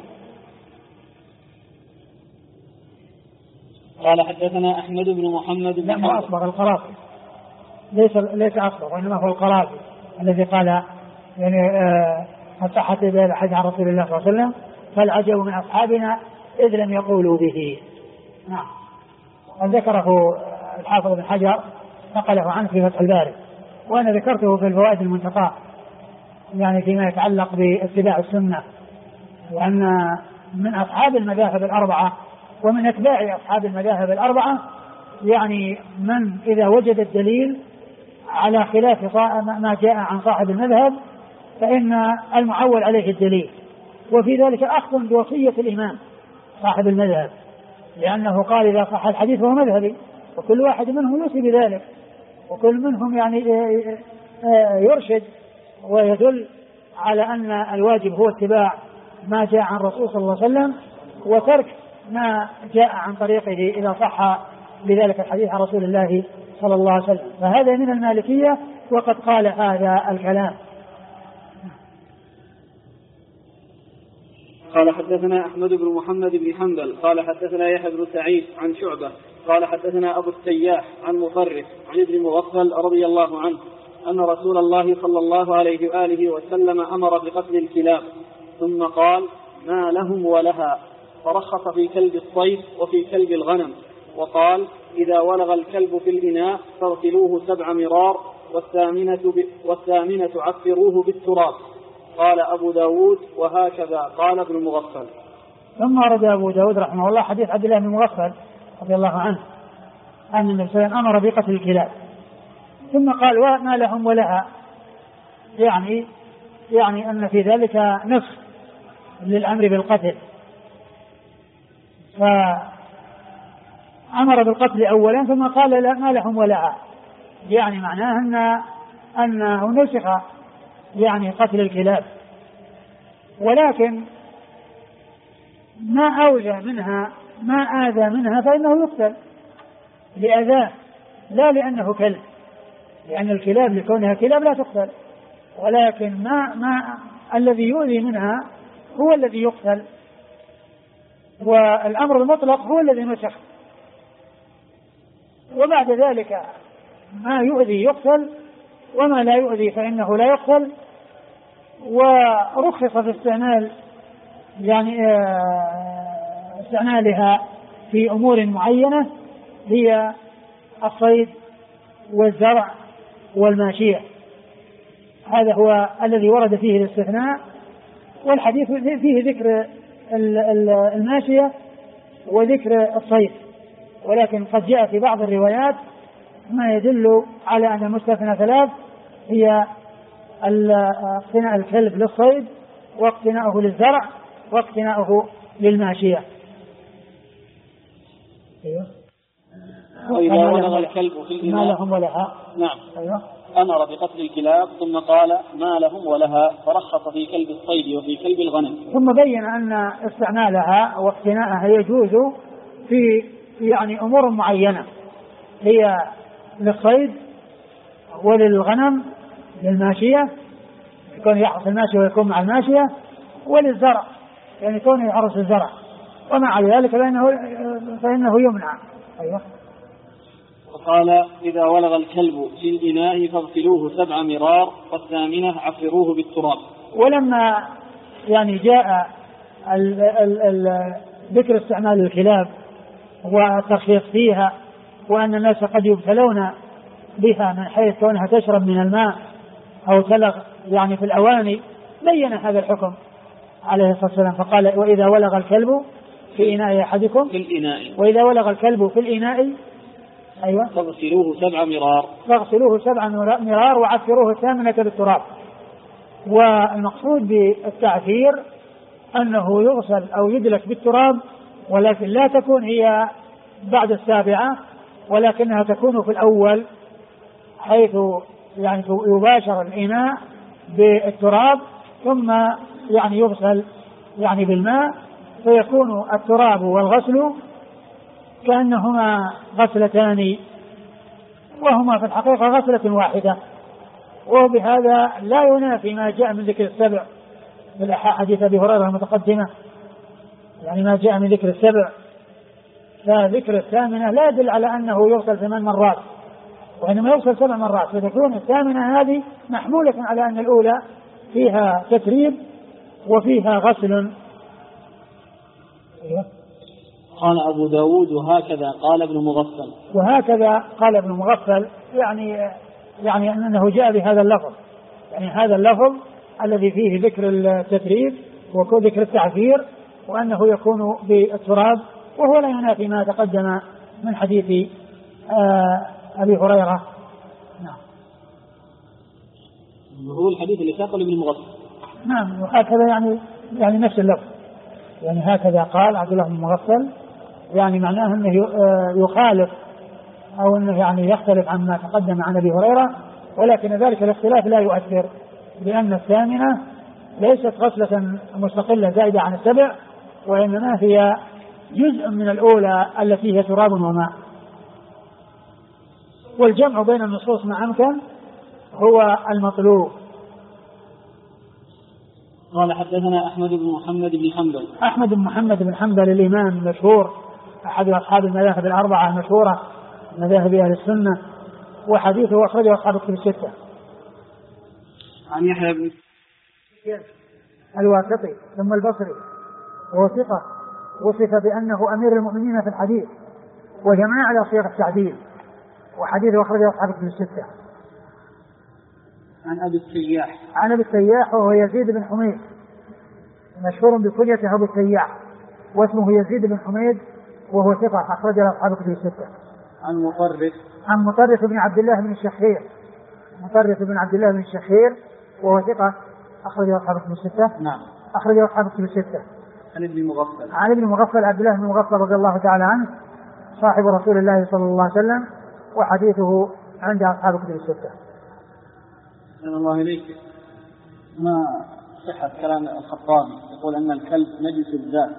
قال حدثنا أحمد بن محمد بن لما أصبغ القرافي ليس أصبغ وإنما هو القرافي الذي قال يعني قد صحت به الأحاديث عن رسول الله صلى الله عليه وسلم فالعجب من أصحابنا إذ لم يقولوا به. نعم. وذكره الحافظ بن حجر نقله عنه في فتح الباري، وأنا ذكرته في الفوائد المنتقاة يعني فيما يتعلق باتباع السنة، وأن من أصحاب المذاهب الأربعة ومن أتباع أصحاب المذاهب الأربعة يعني من إذا وجد الدليل على خلاف ما جاء عن صاحب المذهب فإن المعول عليه الدليل، وفي ذلك أخذ بوصية الإمام صاحب المذهب، لأنه قال إذا صح الحديث فهو مذهبي، وكل واحد منهم يوصي بذلك، وكل منهم يعني يرشد ويدل على أن الواجب هو اتباع ما جاء عن الرسول صلى الله عليه وسلم وترك ما جاء عن طريقه إذا صح بذلك الحديث عن رسول الله صلى الله عليه وسلم. فهذا من المالكية وقد قال هذا الكلام. قال حدثنا أحمد بن محمد بن حنبل قال حدثنا يحيى بن سعيد عن شعبة قال حدثنا أبو السياح عن مطرف عن ابن مغفل رضي الله عنه أن رسول الله صلى الله عليه وآله وسلم أمر بقتل الكلاب ثم قال ما لهم ولها، فرخص في كلب الصيد وفي كلب الغنم، وقال إذا ولغ الكلب في الإناء فاغسلوه 7 مرار والثامنة عفروه بالتراب. قال أبو داود وهكذا قال ابن المغفل. ثم ورد أبو داود رحمه الله حديث عبد الله بن المغفل رضي الله عنه أن النبي صلى الله عليه وسلم أمر بقتل الكلاب ثم قال وما لهم ولها، يعني أن في ذلك نص للأمر بالقتل، فأمر بالقتل أولا ثم قال لا ما لهم ولها، يعني معناه أنه نسخ يعني قتل الكلاب، ولكن ما أوذى منها ما آذى منها فإنه يقتل لأذاه لا لأنه كلب، لأن الكلاب لكونها كلاب لا تقتل، ولكن ما الذي يؤذي منها هو الذي يقتل، والأمر المطلق هو الذي نسخ، وبعد ذلك ما يؤذي يقتل وما لا يؤذي فإنه لا يقتل. ورخص في استعمال يعني استعمالها في أمور معينة هي الصيد والزرع والماشية، هذا هو الذي ورد فيه الاستثناء. والحديث فيه ذكر الماشية وذكر الصيد، ولكن قد جاء في بعض الروايات ما يدل على أن المستثنى ثلاث، هي اقتناء الكلب للصيد، واقتناؤه للزرع، واقتناؤه للماشية. أيوه. وإذا ولغ الكلب في الإناء ما لهم ولها. نعم. أيوه. أمر بقتل الكلاب ثم قال ما لهم ولها، فرخص في كلب الصيد وفي كلب الغنم. ثم بين أن استعمالها واقتناءها يجوز في يعني أمور معينة، هي للصيد وللغنم للماشية، يكون يحرس الماشية ويكون مع الماشية، وللزرع يعني يكون يحرس الزرع، ومع ذلك فإنه يمنع. أيوة. وقال إذا ولغ الكلب في الإناء فاغسلوه 7 مرار، والثامنة عفروه بالتراب. ولما يعني جاء ذكر استعمال الكلاب والترخيص فيها، وأن الناس قد يبتلون بها من حيث كونها تشرب من الماء أو تلغ يعني في الأواني، بين هذا الحكم عليه الصلاة والسلام فقال وإذا ولغ الكلب في إناء أحدكم في الإناء، وإذا ولغ الكلب في الإناء أيوة فاغسلوه 7 مرار، فاغسلوه 7 مرار وعفروه 8 بالتراب. والمقصود بالتعفير أنه يغسل أو يدلك بالتراب، ولكن لا تكون هي بعد 7، ولكنها تكون في الأول، حيث يعني يباشر الإناء بالتراب ثم يعني يغسل يعني بالماء، فيكون التراب والغسل كأنهما غسلتان، وهما في الحقيقة غسلة واحدة. وبهذا لا ينافي ما جاء من ذكر السبع في الأحاديث أبي هريرة المتقدمة، يعني ما جاء من ذكر السبع، فذكر الثامنة لا يدل على أنه يغسل 8 مرات، وإنما يغسل 7 مرات، فتكون الثامنة هذه محمولة على أن الأولى فيها تتريب وفيها غسل. قال أبو داود وهكذا قال ابن مغفل. وهكذا قال ابن مغفل، يعني أنه جاء بهذا اللفظ، يعني هذا اللفظ الذي فيه ذكر التتريب وذكر التعفير، وأنه يكون بالتراب، وهو لا ينافي ما تقدم من حديث أبي هريرة. نعم. هو الحديث اللي ساقه ابن مغفل. نعم. وهكذا يعني نفس اللفظ، يعني هكذا قال عبد الله بن مغفل، يعني معناه أنه يخالف أو أنه يعني يختلف عما تقدم عن أبي هريرة، ولكن ذلك الاختلاف لا يؤثر، لأن الثامنة ليست غسلة مستقلة زائدة عن السبع، وإنما هي جزء من الأولى التي هي تراب وماء. والجمع بين النصوص ما أمكن هو المطلوب. قال حدثنا أحمد بن محمد بن حنبل. أحمد بن محمد بن حنبل الإمام المشهور، أحد أصحاب المذاهب الأربعة المشهورة، مذاهب أهل السنة، وحديثه أخرجه أصحاب الكتب الستة. عن يحيى بن الواسطي ثم البصري، وهو ثقة، وصف بأنه أمير المؤمنين في الحديث، وجماعة على صيغ التعديل، وحديثه أخرجه أصحاب الكتب الستة. عن أبي السياح. عن أبي السياح وهو يزيد بن حميد، مشهور بكنيته أبو السياح، واسمه يزيد بن حميد، وهو ثقة أخرج له أصحاب الكتب الستة. عن مطرف بن عبد الله بن الشخير، مطرف بن عبد الله بن الشخير وهو ثقة أخرج له أصحاب الكتب الستة. نعم. أخرج له أصحاب الكتب الستة. عن ابن مغفل. عن ابن مغفل عبد الله بن مغفل رضي الله تعالى عنه، صاحب رسول الله صلى الله عليه وسلم، وحديثه عند أصحاب الكتب الستة. أحسن الله إليك. ما صحة كلام الخطابي يقول أن الكلب نجس الذات؟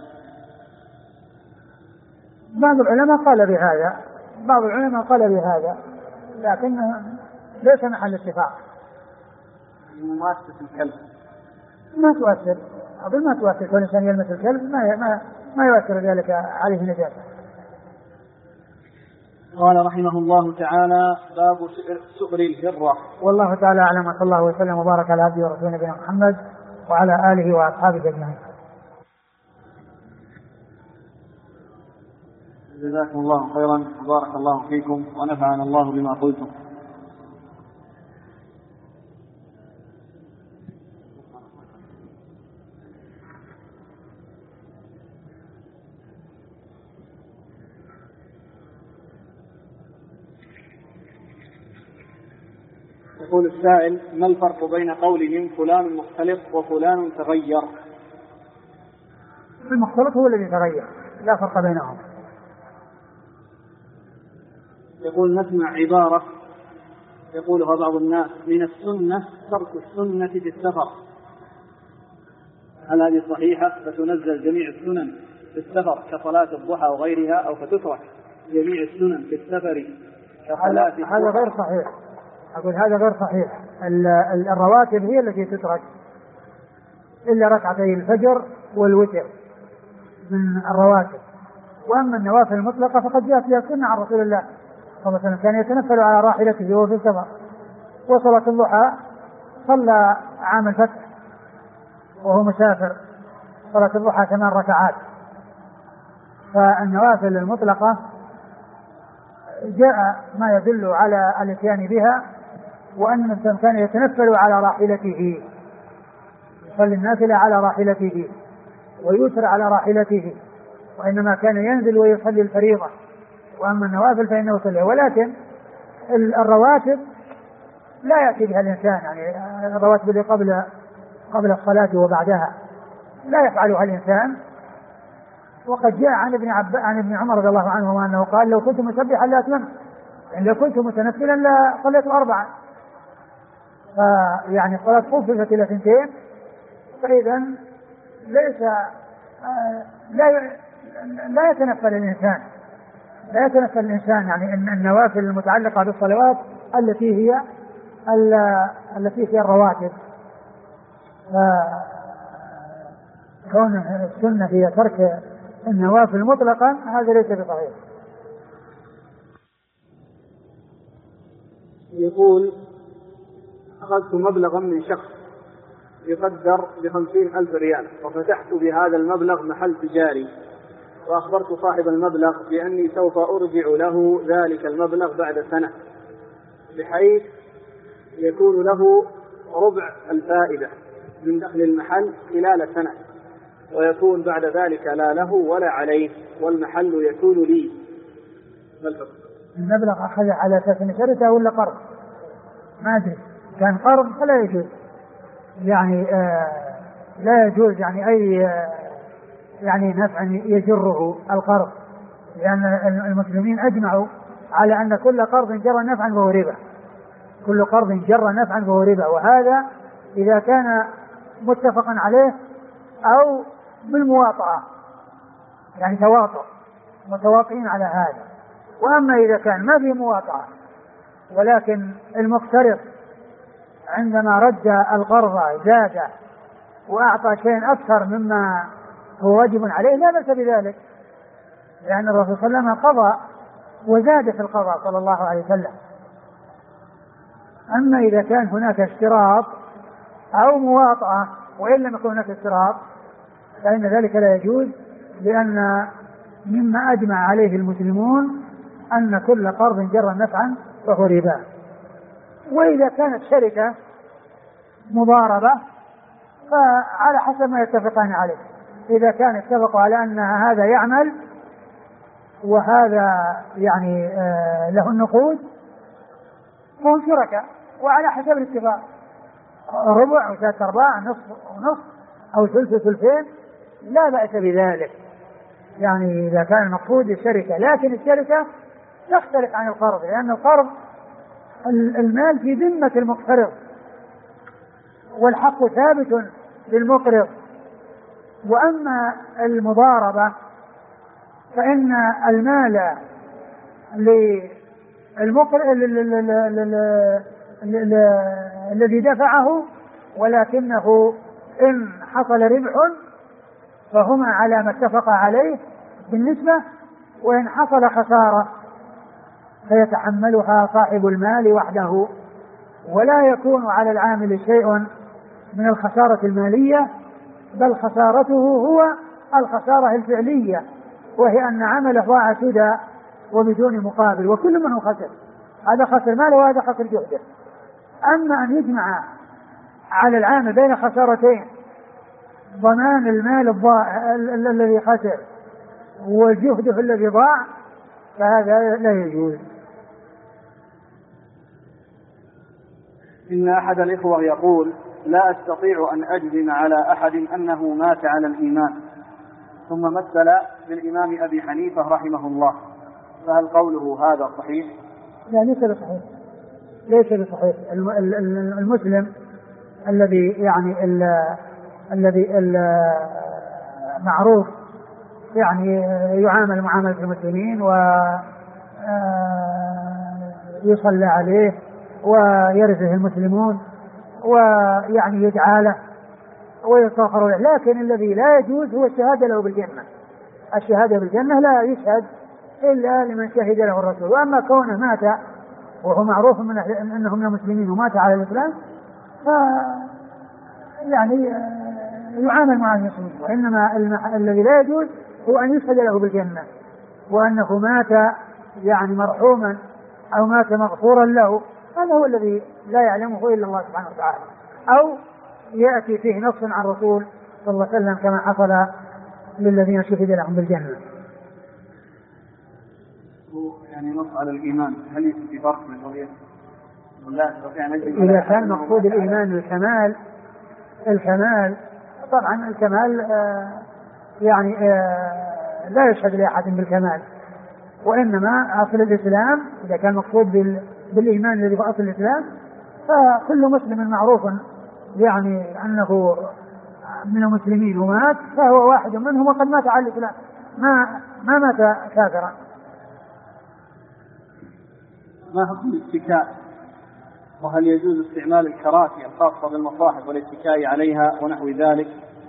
بعض العلماء قال بهذا، لكنه ليس محل اتفاق. مماسة الكلب ما تؤثر، أقول ما تؤثر، كل إنسان يلمس الكلب ما يؤثر ذلك عليه نجاسة. قال رحمه الله تعالى باب سؤر الهرة. والله تعالى أعلم، وصلى الله وسلم وبارك على عبده ورسوله نبينا محمد وعلى آله وأصحابه أجمعين. جزاكم الله خيرا وبارك الله فيكم ونفعنا الله بما قلتم. يقول السائل: ما الفرق بين قولهم فلان مختلط وفلان تغير؟ المختلط هو الذي يتغير، لا فرق بينهم. يقول: نسمع عبارة يقولها بعض الناس: من السنة ترك السنة في السفر، هل هذه صحيحة؟ فتنزل جميع السنن في السفر كصلاة الضحى وغيرها، أو فتترك جميع السنن في السفر كصلاة الضحى؟ هذا غير صحيح. أقول هذا غير صحيح. الرواتب هي التي تترك إلا ركعتي الفجر والوتر من الرواتب، وأما النوافل المطلقة فقد جاءت فيها السنة عن رسول الله صلى الله عليه وسلم، كان يتنفل على راحلته وهو في السفر. وصلاة الضحى صلى عام الفتح وهو مسافر صلاة الضحى 8 ركعات. فالنوافل المطلقة جاء ما يدل على الاتيان بها، وأن الإنسان كان يتنفل على راحلته، يصلي النافلة على راحلته ويوتر على راحلته، وإنما كان ينزل ويصلي الفريضة. وأما النوافل فإنه يصلي، ولكن الرواتب لا يأتي بها الإنسان، يعني الرواتب اللي قبل الصلاة وبعدها لا يفعلها الإنسان. وقد جاء عن ابن عمر رضي الله عنه أنه قال: لو كنت مسبحا لا أتممت، يعني لو كنت متنفلا لا صليت 4. فيعني الصلاة خففت إلى 2، فإذا ليس لا يتنفل الإنسان يعني النوافل المتعلقة بالصلوات التي هي الرواتب. كون السنة هي ترك النوافل مطلقا هذا ليس بصحيح. يقول: أخذت مبلغا من شخص يقدر ب50,000 ريال، وفتحت بهذا المبلغ محل تجاري، وأخبرت صاحب المبلغ بأني سوف أرجع له ذلك المبلغ بعد سنة، بحيث يكون له ربع الفائدة من دخل المحل خلال سنة، ويكون بعد ذلك لا له ولا عليه، والمحل يكون لي. ما الفرق؟ المبلغ أخذ على أساس أن شركة ولا قرض؟ ما أدري. كان قرض فلا يجوز، يعني لا يجوز يعني أي يعني نفع يجره القرض، لأن المسلمين أجمعوا على أن كل قرض جر نفعا فهو ربا، كل قرض جر نفعا فهو ربا. وهذا إذا كان متفقا عليه أو بالمواطأة، يعني تواطؤ، متواطئين على هذا. وأما إذا كان ما في مواطأة ولكن المقترض عندما رد القرض زاد وأعطى شيء أكثر مما هو واجب عليه لا بأس بذلك، لأن الرسول صلى الله عليه وسلم قضى وزاد في القضاء صلى الله عليه وسلم. أما إذا كان هناك اشتراط أو مواطأة وإن لم يكن هناك اشتراط فإن ذلك لا يجوز، لأن مما أجمع عليه المسلمون أن كل قرض جر نفعا فهو ربا. وإذا كانت شركة مضاربة فعلى حسب ما يتفقان عليه، إذا كان اتفقوا على أن هذا يعمل وهذا يعني له النقود فهم شركاء، وعلى حسب الاتفاق ربع وثلاث أرباع نصف ونصف أو ثلث وثلثين لا بأس بذلك، يعني إذا كان المقصود الشركة. لكن الشركة تختلف عن القرض، لأن القرض المال في ذمة المقترض والحق ثابت للمقرض. وأما المضاربة فإن المال الذي دفعه، ولكنه إن حصل ربح فهما على ما اتفق عليه بالنسبة، وإن حصل خسارة فيتحملها صاحب المال وحده، ولا يكون على العامل شيء من الخسارة المالية، بل خسارته هو الخسارة الفعلية، وهي أن عمله ضاع سدى وبدون مقابل، وكل منه خسر، هذا خسر ماله وهذا خسر جهده. أما أن يجمع على العامل بين خسارتين، ضمان المال الذي خسر وجهده الذي ضاع، فهذا لا يجوز. إن أحد الإخوة يقول: لا أستطيع أن أجزم على أحد أنه مات على الإيمان، ثم مثل بالإمام أبي حنيفة رحمه الله، فهل قوله هذا صحيح؟ لا، ليس بصحيح، ليس بصحيح. المسلم الذي يعني الذي معروف يعني يعامل معاملة المسلمين ويصلى عليه ويرثه المسلمون ويعني يدعى له ويستغفر له، لكن الذي لا يجوز هو الشهادة له بالجنة. الشهادة بالجنة لا يشهد إلا لمن شهد له الرسول. وأما كونه مات وهو معروف من أنه من المسلمين ومات على الإسلام يعني يعامل مع المسلمين. وإنما الذي لا يجوز هو أن يشهد له بالجنة وأنه مات يعني مرحوما أو مات مغفورا له، هذا هو الذي لا يعلمه إلا الله سبحانه وتعالى، أو يأتي فيه نص عن الرسول صلى الله عليه وسلم كما حصل للذين شهد لهم بالجنة. يعني نص على الإيمان، هل في فرق من رؤية؟ إذا كان مقصود الإيمان الكمال طبعا الكمال يعني لا يشهد لأحد بالكمال، وإنما أصل الإسلام إذا كان مقصود بالإيمان الذي في أصل الإسلام فكل مسلم معروف يعني أنه من المسلمين ومات فهو واحد منهم وقد مات على الإسلام، ما مات كافرا. ما حكم الاتكاء؟ وهل يجوز استعمال الكراسي الخاصة بالمصاحف والاتكاء عليها ونحو ذلك؟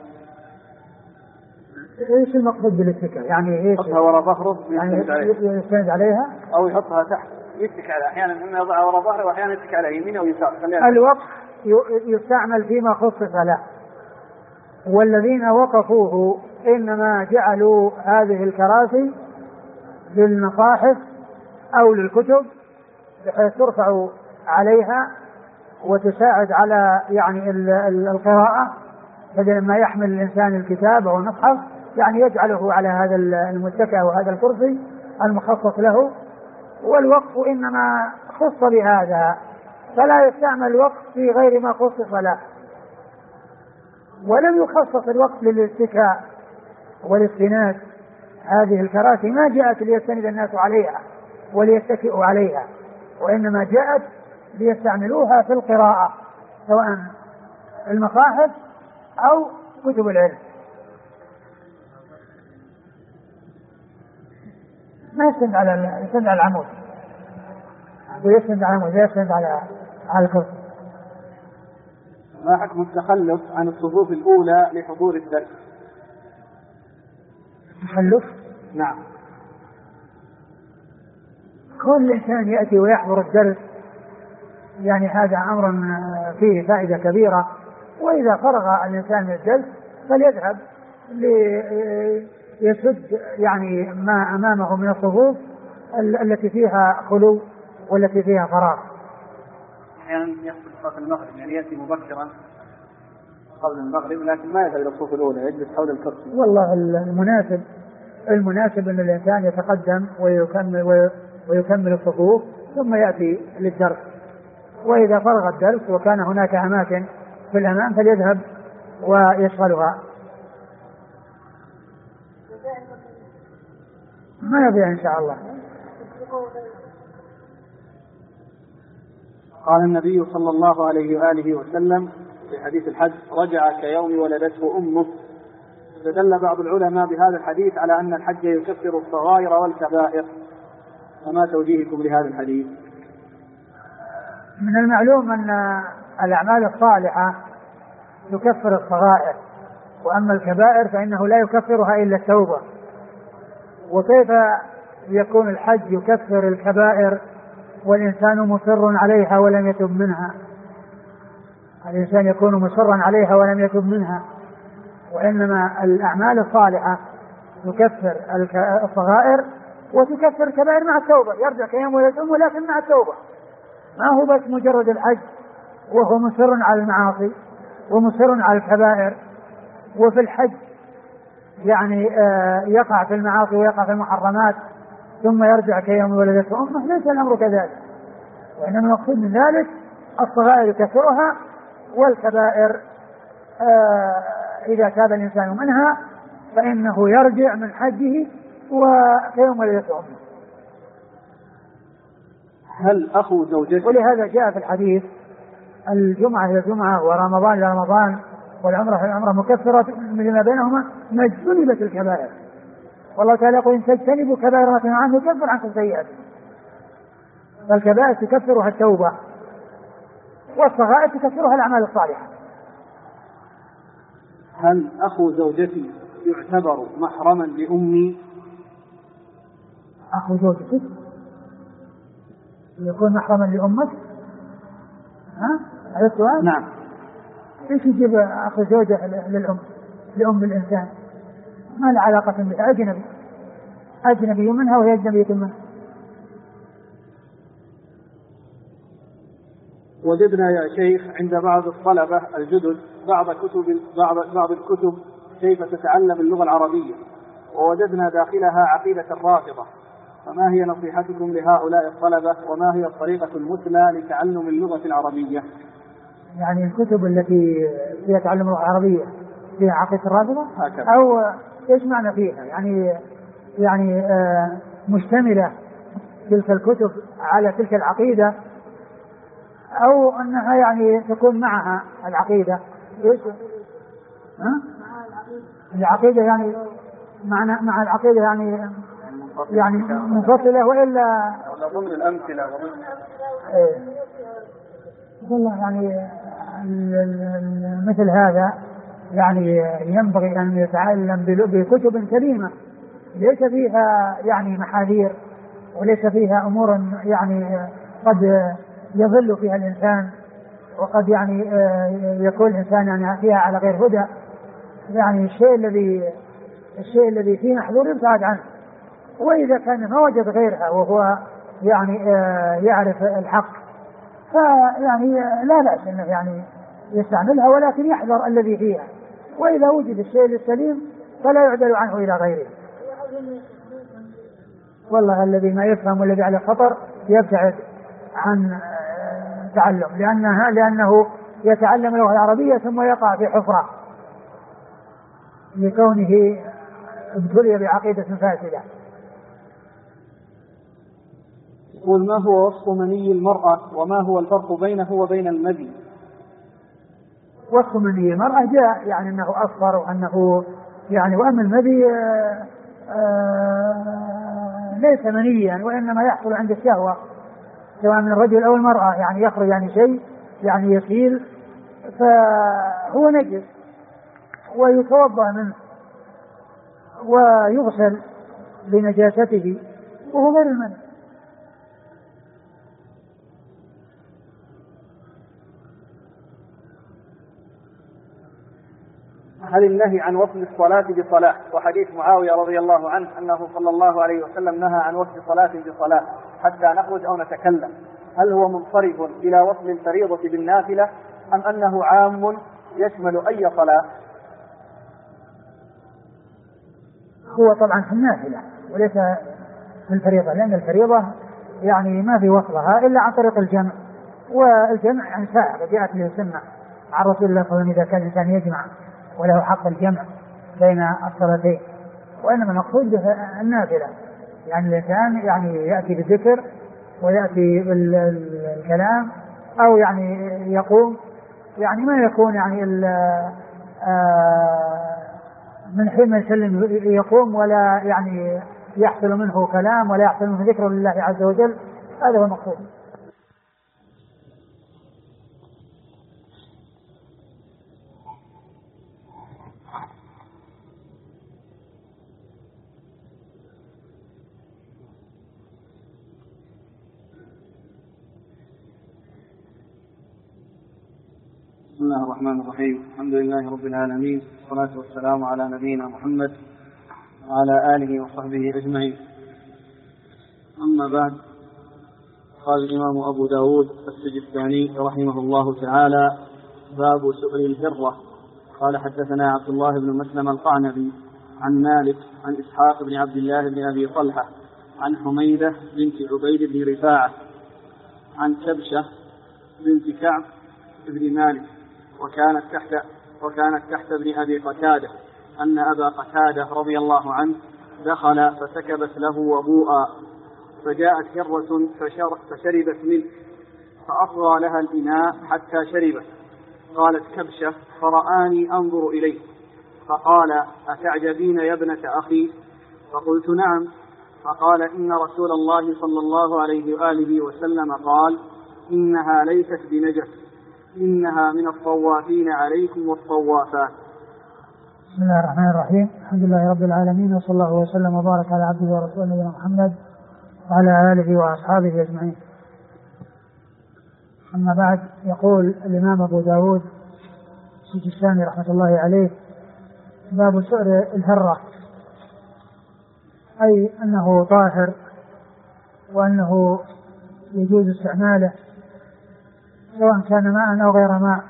ايش المقصود بالاتكاء؟ يعني ايش؟ يحطها وراء ظهره يعني يستند عليها او يحطها تحت يتكئ عليها، احيانا انه يضعها وراء ظهره واحيانا يتكئ على يمينه ويسار. الوقف يستعمل فيما خصص له، والذين وقفوه انما جعلوا هذه الكراسي للمصاحف او للكتب بحيث ترفع عليها وتساعد على يعني القراءة، بدل ما يحمل الإنسان الكتاب أو المصحف يعني يجعله على هذا المتكئ وهذا الكرسي المخصص له. والوقف إنما خص بهذا، فلا يستعمل الوقف في غير ما خصص له. ولم يخصص الوقف للاتكاء والاستناد، هذه الكراسي ما جاءت ليستند الناس عليها وليتكئوا عليها، وإنما جاءت ليستعملوها في القراءة سواء المصاحف أو كتب العلم. ما يستند على العمود ويستند على العمود، يستند على الكرسي. ما حكم التخلف عن الصفوف الأولى لحضور الدرس؟ تخلف؟ نعم. كل إنسان يأتي ويحضر الدرس يعني هذا أمر فيه فائدة كبيرة، وإذا فرغ الإنسان من الدرس فليذهب ليسد يعني ما أمامه من الصفوف التي فيها خلو والتي فيها فراغ. أحيانا يحصل صلاة المغرب يعني يأتي مبكرا قبل المغرب لكن ما يذهب إلى الصفوف الأولى، يجلس حول الكرسي. والله المناسب أن الإنسان يتقدم ويكمل الصفوف ثم يأتي للدرس، وإذا فرغ الدرس وكان هناك أماكن في الأمام فليذهب ويشغلها. ما يضيع إن شاء الله. قال النبي صلى الله عليه وآله وسلم في حديث الحج: رجع كيوم ولدته أمه. فدل بعض العلماء بهذا الحديث على أن الحج يكفر الصغائر والكبائر، فما توجيهكم لهذا الحديث؟ من المعلوم أن الأعمال الصالحة تكفر الصغائر، وأما الكبائر فإنه لا يكفرها إلا التوبة. وكيف يكون الحج يكفر الكبائر والإنسان مصر عليها ولم يتب منها؟ الإنسان يكون مصرا عليها ولم يتب منها، وإنما الأعمال الصالحة تكفر الصغائر وتكفر الكبائر مع التوبة. يرجع كيوم ولدته أمه لكن مع التوبة، ما هو بس مجرد الحج وهو مصر على المعاصي ومصر على الكبائر. وفي الحج يعني يقع في المعاصي ويقع في المحرمات ثم يرجع كيوم ولدته أمه، ليس الأمر كذلك، وإنما المقصود من ذلك الصغائر يكفرها، والكبائر إذا تاب الإنسان منها فإنه يرجع من حجه وكيوم وليلته أمه. هل أخو زوجته؟ ولهذا جاء في الحديث الجمعة إلى الجمعة ورمضان إلى رمضان والعمرة إلى العمرة مكفرة لما بينهما ما اجتنبت الكبائر. والله تعالى يقول إن تجتنبوا كبائر ما تنهون عنه يكفر عنكم سيئاتكم. فالكبائر تكفرها التوبة، والصغائر تكفرها الأعمال الصالحة. هل أخو زوجتي يعتبر محرما لأمي؟ أخو زوجتك يكون محرما لأمك؟ هذا السؤال؟ نعم. إيش يجيب أخو زوجة لأم الإنسان؟ ما له علاقة بها، أجنبي منها وهي أجنبية منها. وجدنا يا شيخ عند بعض الطلبة الجدد بعض الكتب كيف تتعلم اللغة العربية، ووجدنا داخلها عقيدة الرافضة، فما هي نصيحتكم لهؤلاء الطلبة وما هي الطريقة المثلى لتعلم اللغة العربية؟ يعني الكتب التي فيها تعلم اللغة العربية فيها عقيدة الرافضة هكذا. أو إيش معنى فيها؟ يعني مشتملة تلك الكتب على تلك العقيدة، أو أنها يعني تكون معها العقيدة؟ إيش؟ العقيدة يعني مع العقيدة يعني منفصلة وإلا ضمن الأمثلة والله يعني مثل هذا يعني ينبغي أن يتعلم بكتب سليمة ليس فيها يعني محاذير وليس فيها أمور يعني قد يضل فيها الإنسان وقد يعني يكون الإنسان يعني فيها على غير هدى. يعني الشيء الذي فيه محذور يبتعد عنه، وإذا كان ما وجد غيرها وهو يعني يعرف الحق فيعني لا بأس انه يعني يستعملها، ولكن يحذر الذي فيها، وإذا وجد الشيء السليم فلا يعدل عنه إلى غيره. والله الذي ما يفهم والذي على خطر يبتعد عن تعلم، لأنه يتعلم اللغة العربية ثم يقع في حفرة لكونه ابتلي بعقيدة فاسدة. يقول ما هو وصف مني المرأة وما هو الفرق بينه وبين المذي؟ وصف مني المرأة جاء يعني أنه أصفر وأنه يعني، وأما المذي ليس منيا وإنما يحصل عند الشهوة سواء من الرجل أو المرأة، يعني يخرج يعني شيء يعني يسيل فهو نجس ويتوضأ منه ويغسل بنجاسته وهو غير المني. هل النهي عن وصل الصلاة بصلاة وحديث معاوية رضي الله عنه أنه صلى الله عليه وسلم نهى عن وصل صلاة بصلاة حتى نخرج أو نتكلم، هل هو منصرف إلى وصل الفريضة بالنافلة أم أنه عام يشمل أي صلاة؟ هو طبعا في النافلة وليس في الفريضة، لأن الفريضة يعني ما في وصلها إلا عن طريق الجمع، والجمع يعني سائغ جاءت له سنة عن رسول الله صلى الله عليه وسلم إذا كان الإنسان يجمع وله حق الجمع بين الصلاتين. وإنما المقصود به النافلة، يعني الإنسان يعني يأتي بالذكر ويأتي بالكلام أو يعني يقوم، يعني ما يكون يعني من حين ما يسلم يقوم ولا يعني يحصل منه كلام ولا يحصل منه ذكر لله عز وجل، هذا هو المقصود. بسم الله الرحمن الرحيم، الحمد لله رب العالمين، والصلاة والسلام على نبينا محمد وعلى آله وصحبه أجمعين. أما بعد، قال الإمام أبو داود السجستاني رحمه الله تعالى: باب سؤل الهرة. قال حدثنا عبد الله بن مسلم القعنبي عن مالك عن إسحاق بن عبد الله بن أبي طلحة عن حميدة بنت عبيد بن رفاعة عن كبشة بنت كعب بن مالك وكانت تحت ابن أبي قتادة أن أبا قتادة رضي الله عنه دخل فسكبت له وضوءا، فجاءت هرة فشربت منه، فأصغى لها الإناء حتى شربت. قالت كبشة فرآني أنظر إليه فقال أتعجبين يا ابنة أخي؟ فقلت نعم. فقال إن رسول الله صلى الله عليه وآله وسلم قال إنها ليست بنجس، إنها من الطوافين عليكم والطوافات. بسم الله الرحمن الرحيم. الحمد لله رب العالمين، وصلى الله وسلم وبارك على عبده ورسوله نبينا محمد وعلى آله وأصحابه أجمعين. أما بعد، يقول الإمام أبو داود السجستاني رحمة الله عليه: باب سؤر الهرة، أي أنه طاهر وأنه يجوز استعماله سواء كان ماء أو غير ماء.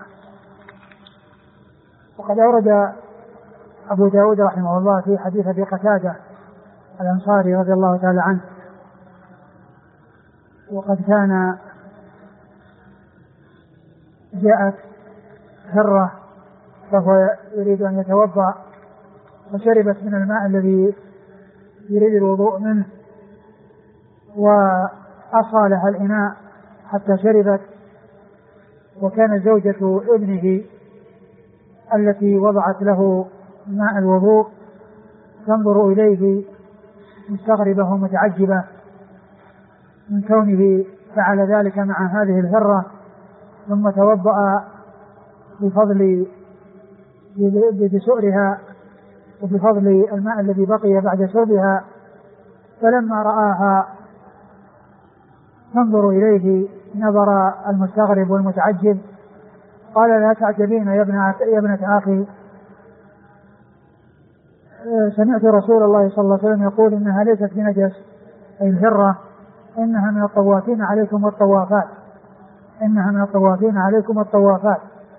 وقد أورد أبو داود رحمه الله في حديث أبي قتادة الأنصاري رضي الله تعالى عنه، وقد كان جاءت هرة فهو يريد أن يتوضأ فشربت من الماء الذي يريد الوضوء منه، وأصغى لها الإناء حتى شربت، وكان زوجة ابنه التي وضعت له ماء الوضوء تنظر إليه مستغربة ومتعجبة من كونه فعل ذلك مع هذه الهرة، ثم توضأ بسؤرها وبفضل الماء الذي بقي بعد شربها. فلما رآها تنظر إليه نظر المستغرب والمتعجب قال: لا تعجبين يا ابنة أخي، سمعت رسول الله صلى الله عليه وسلم يقول إنها ليست بنجس، أي الهرة، إنها من الطوافين عليكم والطوافات، إنها من الطوافين عليكم والطوافات.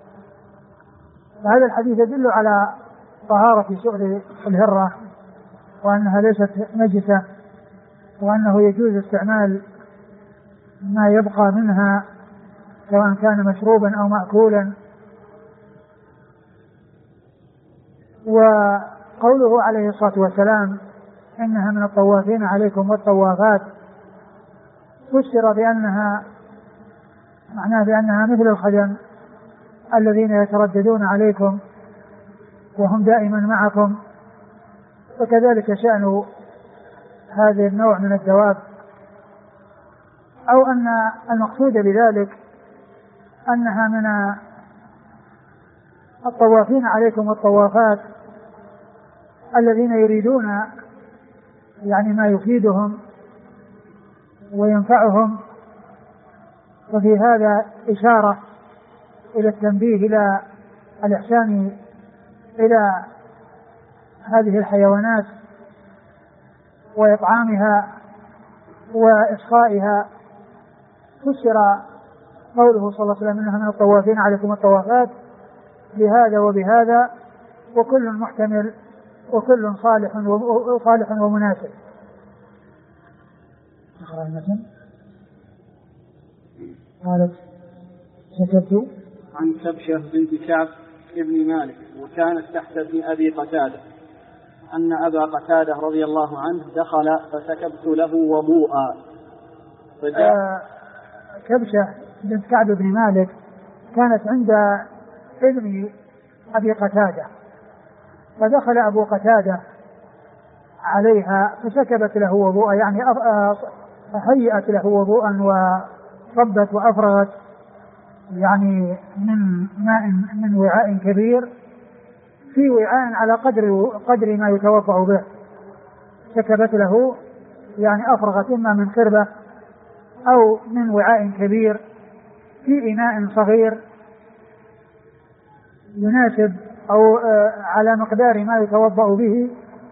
فهذا الحديث يدل على طهارة سؤر الهرة، وأنها ليست نجسة، وأنه يجوز استعمال ما يبقى منها سواء كان مشروبا أو مأكولا. وقوله عليه الصلاة والسلام إنها من الطوافين عليكم والطوافات فسر بأنها معناه بأنها مثل الخدم الذين يترددون عليكم وهم دائما معكم، وكذلك شأن هذه النوع من الدواب، أو أن المقصود بذلك أنها من الطوافين عليكم والطوافات الذين يريدون يعني ما يفيدهم وينفعهم. وفي هذا إشارة إلى التنبيه إلى الإحسان إلى هذه الحيوانات وإطعامها وإسقائها. فسر قوله صلى الله عليه وسلم إنها من الطوافين عليكم الطوافات بهذا وبهذا، وكل محتمل وكل صالح ومناسب. نقرأ المثل. قالت سكبت عن كبشة بنت كعب ابن مالك وكانت تحت ابن أبي قتادة أن أبا قتادة رضي الله عنه دخل فسكبت له وضوءا. كبشة بنت كعب بن مالك كانت عند ابن أبي قتادة، فدخل أبو قتادة عليها فسكبت له وضوءا، يعني هيئت له وضوءا وصبت وأفرغت يعني من ماء من وعاء كبير في وعاء على قدر ما يتوضأ به. سكبت له يعني أفرغت إما من قربة أو من وعاء كبير في إناء صغير يناسب أو على مقدار ما يتوضأ به.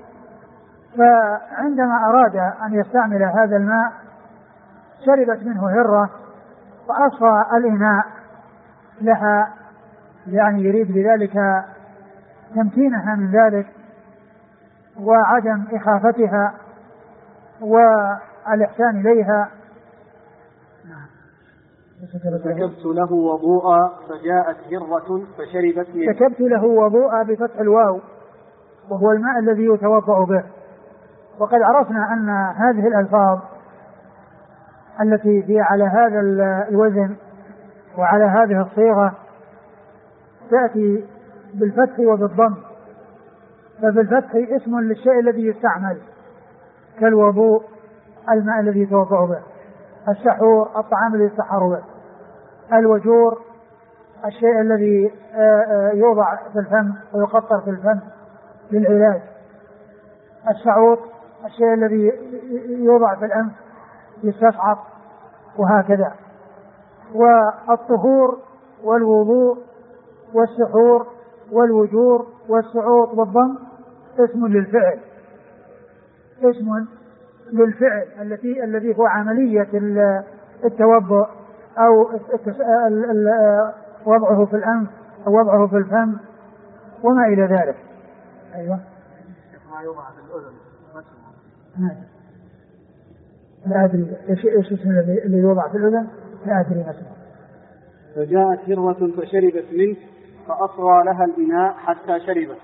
فعندما أراد أن يستعمل هذا الماء شربت منه هرة فأصفى الإناء لها، يعني يريد بذلك تمكينها من ذلك وعدم إخافتها والإحسان إليها. فكبت له وضوءا فجاءت هرة فشربت منه. فكبت له وضوءا بفتح الواو وهو الماء الذي يتوضأ به. وقد عرفنا أن هذه الألفاظ التي هي على هذا الوزن وعلى هذه الصيغة تأتي بالفتح وبالضم. فبالفتح اسم للشيء الذي يستعمل كالوضوء الماء الذي يتوضأ به، السحور الطعام الذي يسحر به، الوجور الشيء الذي يوضع في الفم ويقطر في الفم للعلاج، الشعوط الشيء الذي يوضع في الأنف يستصعب، وهكذا. والطهور والوضوء والسحور والوجور والسعوط والضم اسم للفعل، اسم للفعل الذي هو عملية التوضؤ أو وضعه في الأنف أو وضعه في الفم وما إلى ذلك. أيوة. ما يوضع في الأذن لا أدري إيش اسم اللي يوضع في الأذن، لا أدري مثلا. فجاءت هرة فشربت منه فأصغى لها الإناء حتى شربت.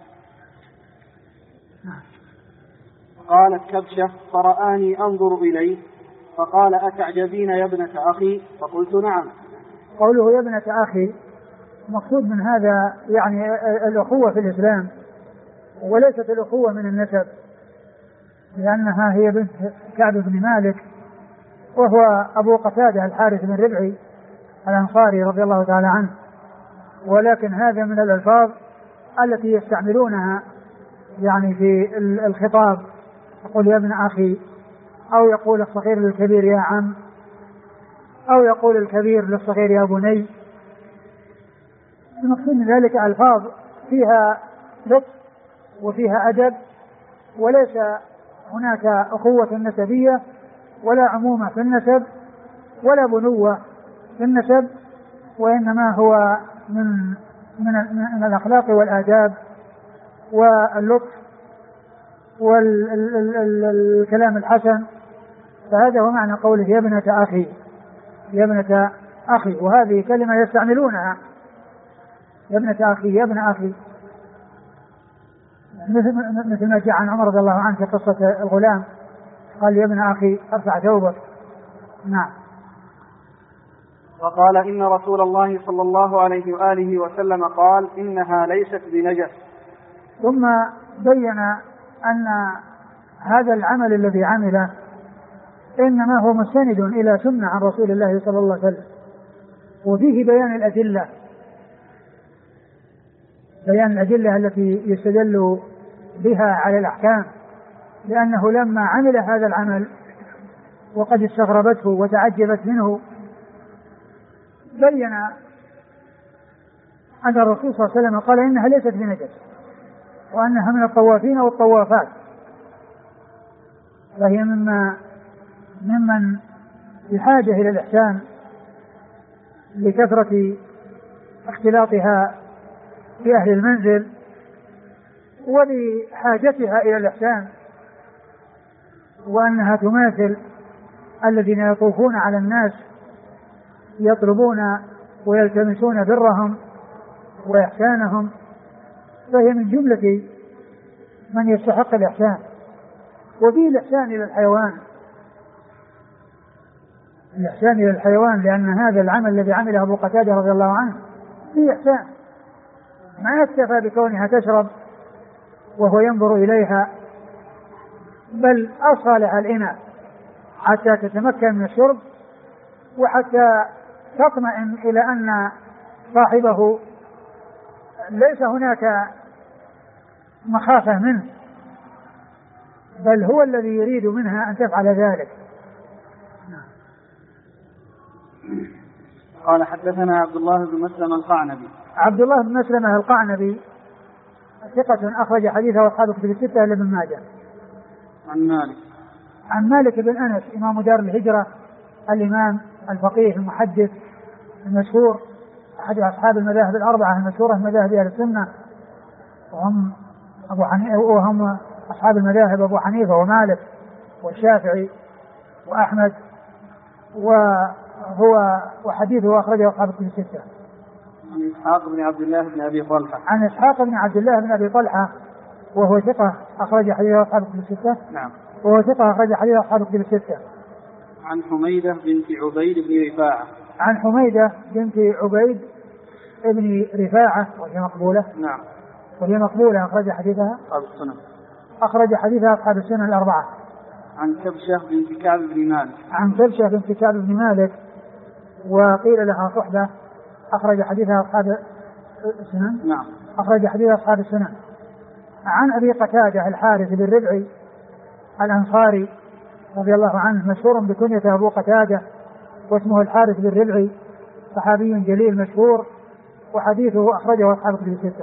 قالت كبشة فرآني أنظر إليه فقال أتعجبين يا ابنة أخي؟ فقلت نعم. قوله يا ابنة أخي مقصود من هذا يعني الأخوة في الإسلام، وليست الأخوة من النسب، لأنها هي بنت كعب بن مالك وهو أبو قتادة الحارث بن ربعي الأنصاري رضي الله تعالى عنه. ولكن هذا من الألفاظ التي يستعملونها يعني في الخطاب، يقول يا ابن أخي، أو يقول الصغير للكبير يا عم، أو يقول الكبير للصغير يا بني. المقصود من ذلك ألفاظ فيها لطف وفيها أدب، وليس هناك أخوة نسبية ولا عمومة في النسب ولا بنوة في النسب، وإنما هو من الأخلاق والآداب واللطف والكلام الحسن. فهذا هو معنى قوله يا ابنة أخي، يا ابنة أخي، وهذه كلمة يستعملونها، يا ابنة أخي، يا ابن أخي، مثل ما جاء عن عمر رضي الله عنه في قصة الغلام قال يا ابن أخي ارفع ثوبك. نعم. وقال إن رسول الله صلى الله عليه وآله وسلم قال إنها ليست بنجس. ثم بين أن هذا العمل الذي عمله إنما هو مستند إلى سنة عن رسول الله صلى الله عليه وسلم، وفيه بيان الأدلة، بيان الأدلة التي يستدل بها على الأحكام، لأنه لما عمل هذا العمل وقد استغربته وتعجبت منه بين أن الرسول صلى الله عليه وسلم قال إنها ليست بنجس، وأنها من الطوافين والطوافات، وهي ممن بحاجة إلى الإحسان لكثرة اختلاطها بأهل المنزل ولحاجتها إلى الإحسان، وأنها تماثل الذين يطوفون على الناس يطلبون ويلتمسون برهم وإحسانهم، فهي من جملة من يستحق الإحسان. وفيه الإحسان إلى الحيوان، الإحسان إلى الحيوان، لأن هذا العمل الذي عمله أبو قتادة رضي الله عنه فيه إحسان، ما يكتفى بكونها تشرب وهو ينظر إليها، بل أصغى لها الإناء حتى تتمكن من الشرب وحتى تطمئن إلى أن صاحبه ليس هناك مخافة منه، بل هو الذي يريد منها أن تفعل ذلك. قال حدثنا عبد الله بن مسلمة القعنبي. عبد الله بن مسلمة القعنبي ثقة أخرج حديثه أصحاب كتب الستة إلا ابن ماجه. عن مالك بن أنس إمام دار الهجرة الإمام الفقيه المحدث المشهور، أحد أصحاب المذاهب الأربعة المشهورة في مذاهب أهل السنة، وهم أصحاب المذاهب أبو حنيفة ومالك والشافعي وأحمد هو وحديثه أخرجه أصحاب الكتب الستة. عن إسحاق بن عبد الله بن أبي طلحة. عن إسحاق بن عبد الله بن أبي طلحة وهو ثقة أخرج حديثه أصحاب الكتب الستة. نعم. وهو ثقة أخرج حديثه أصحاب الكتب الستة. عن حميدة بنت عبيد بن رفاعة. عن حميدة بنت عبيد بن رفاعة وهي مقبولة. نعم. وهي مقبولة أخرج حديثها أصحاب السنن. أخرج حديثها أصحاب السنن الأربعة. عن كبشة بنت كعب بن مالك. عن كبشة بنت كعب بن مالك وقيل لها صحبة أخرج حديثها أصحاب السنن. نعم. أخرج حديث أصحاب السنن. عن أبي قتادة الحارث بن ربعي الأنصاري رضي الله عنه مشهور بكنية أبو قتادة واسمه الحارث بن ربعي صحابي جليل مشهور وحديثه أخرجه أصحاب الكتب الستة.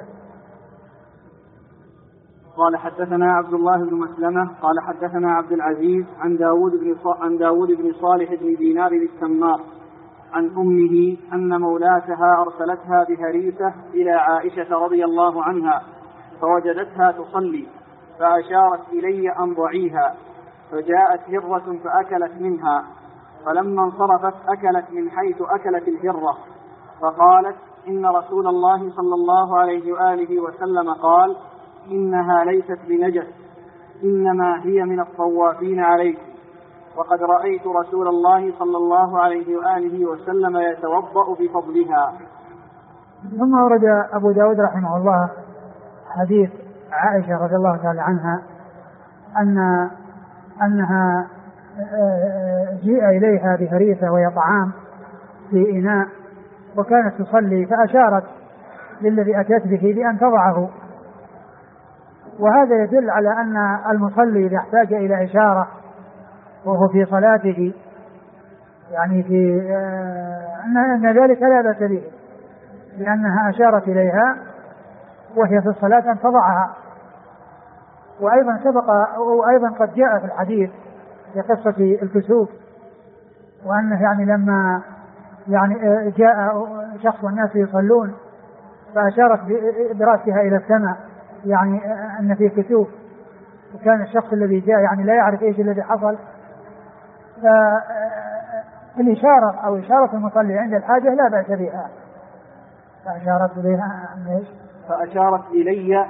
قال حدثنا عبد الله بن مسلمة قال حدثنا عبد العزيز عن داود بن صالح بن دينار التمار عن أمه أن مولاتها أرسلتها بهريسة إلى عائشة رضي الله عنها فوجدتها تصلي فأشارت إلي أن ضعيها فجاءت هرة فأكلت منها فلما انصرفت أكلت من حيث أكلت الهرة فقالت إن رسول الله صلى الله عليه وآله وسلم قال إنها ليست بنجس إنما هي من الطوافين عليكم وقد رأيت رسول الله صلى الله عليه وآله وسلم يتوضأ بفضلها. ثم ورد أبو داود رحمه الله حديث عائشة رضي الله تعالى عنها أنها جيء إليها بهريسة وهي طعام في إناء وكانت تصلي فأشارت للذي أتت به بأن تضعه، وهذا يدل على أن المصلي إذا احتاج إلى إشارة وهو في صلاته يعني في أن ذلك لا بأس به لأنها أشارت إليها وهي في الصلاة أن تضعها. وأيضا سبق وأيضا قد جاء في الحديث في قصة الكسوف وأنه يعني لما يعني جاء شخص والناس يصلون فأشارت برأسها إلى السماء يعني أن في كسوف وكان الشخص الذي جاء يعني لا يعرف إيش الذي حصل. فالإشارة أو إشارة المصلي عند الحاجة لا بأس بها. فأشارت إلي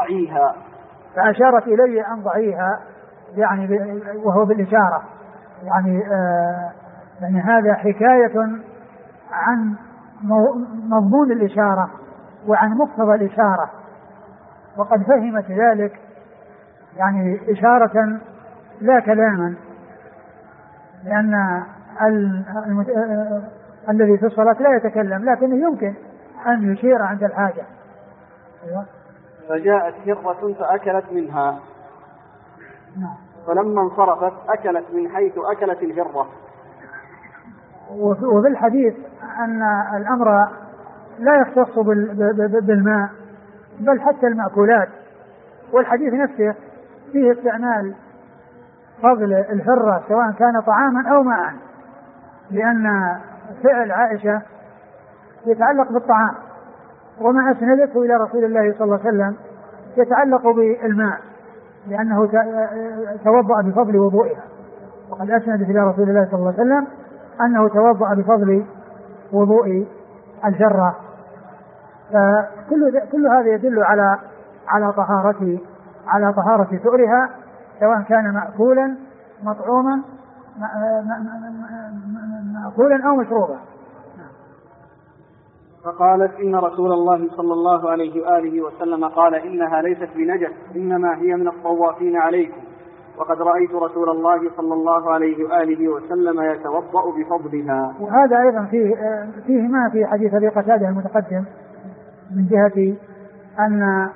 أن ضعيها يعني وهو بالإشارة يعني يعني هذا حكاية عن مضمون الإشارة وعن مقتضى الإشارة، وقد فهمت ذلك يعني إشارة لا كلاما، لأن الذي في الصلاة لا يتكلم لكنه يمكن أن يشير عند الحاجة. فجاءت هرة فأكلت منها فلما انصرفت أكلت من حيث أكلت الهرة. وفي الحديث أن الأمر لا يختص بالماء بل حتى المأكولات، والحديث نفسه فيه استعمال فضل الهرة سواء كان طعاما أو ماء، لأن فعل عائشة يتعلق بالطعام وما أسندته إلى رسول الله صلى الله عليه وسلم يتعلق بالماء لأنه توضأ بفضل وضوئها، وقد أسندت إلى رسول الله صلى الله عليه وسلم أنه توضأ بفضل وضوء الهرة. فكل هذا يدل على طهارة ثؤرها سواء كان مأكولا مطعوما مأكولا أو مشروبا. فقالت إن رسول الله صلى الله عليه وآله وسلم قال إنها ليست بنجس إنما هي من الطوافين عليكم وقد رأيت رسول الله صلى الله عليه وآله وسلم يتوضأ بفضلها. وهذا أيضا فيه ما في حديث أبي قتادة المتقدم من جهة أن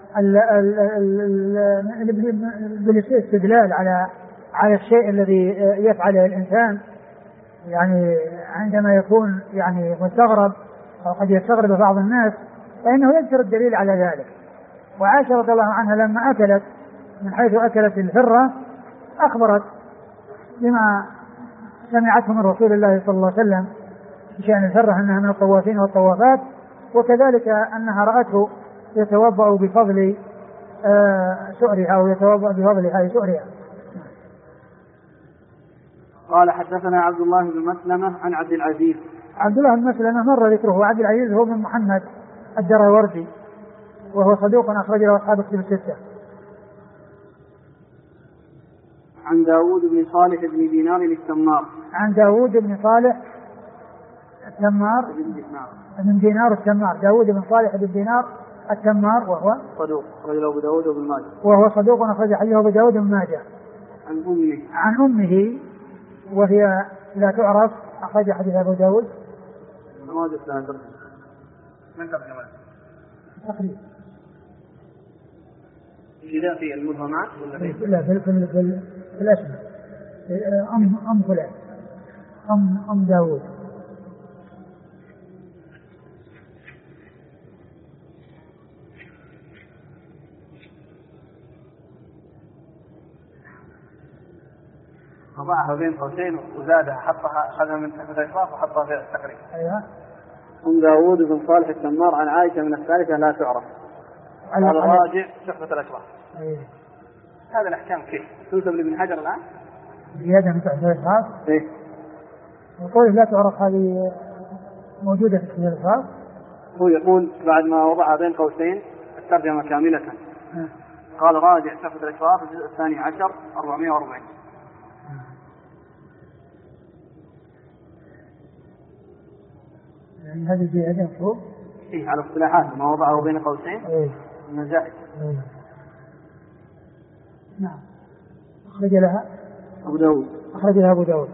بالاستدلال على الشيء الذي يفعله الإنسان يعني عندما يكون يعني مستغرب أو قد يستغرب بعض الناس فإنه يذكر الدليل على ذلك. وعائشة رضي الله عنها لما أكلت من حيث أكلت الهرة أخبرت بما سمعته من رسول الله صلى الله عليه وسلم بشأن الهرة أنها من الطوافين والطوافات، وكذلك أنها رأته يتوضأ بفضل سؤرها أو يتوضأ بفضل هذه سؤرها. قال حدثنا عبد الله بن مسلمة عن عبد العزيز. عبد الله بن مسلمة مر ذكره. وعبد العزيز هو بن محمد الدراوردي وهو صدوق أخرج له أصحاب الكتب الستة. عن داود بن صالح بن دينار التمار. عن داود بن صالح التمار بن دينار التمار. داود بن صالح بن دينار التمار وهو صدوق أخرج له أبو داود وابن ماجه. وهو صدوق أخرج حديثه أبو داود وابن ماجه. عن أمه وهي لا تعرف أخرج حديث أبو داود. من ترجمة؟ تقريبا. إذا في المبهمات ولا في؟ لا في الأسماء. أم فلان أم داود. وضعها بين قوسين وزادها حطها أخذها من تحت الإشراف وحطها في التقريب. أيوة. أم داود بن صالح التمار عن عائشة من الثالثة لا تعرف. على راجع تحفة الأشراف. أيوة. هذا الأحكام كيف؟ تنسب لابن حجر الآن؟ زيادة من تحت الإشراف. إيه. وقول لا تعرف هذه موجودة في تحت الإشراف. هو يقول بعد ما وضعها بين قوسين الترجمة كاملة. قال راجع تحفة الأشراف الجزء 12 440. يعني هذه زيادة فوق. إيه على اصطلاحات ما وضعه بين قوسين. إيه. زائد. إيه. نعم. أخرج لها أبو داود. أخرج لها أبو داود.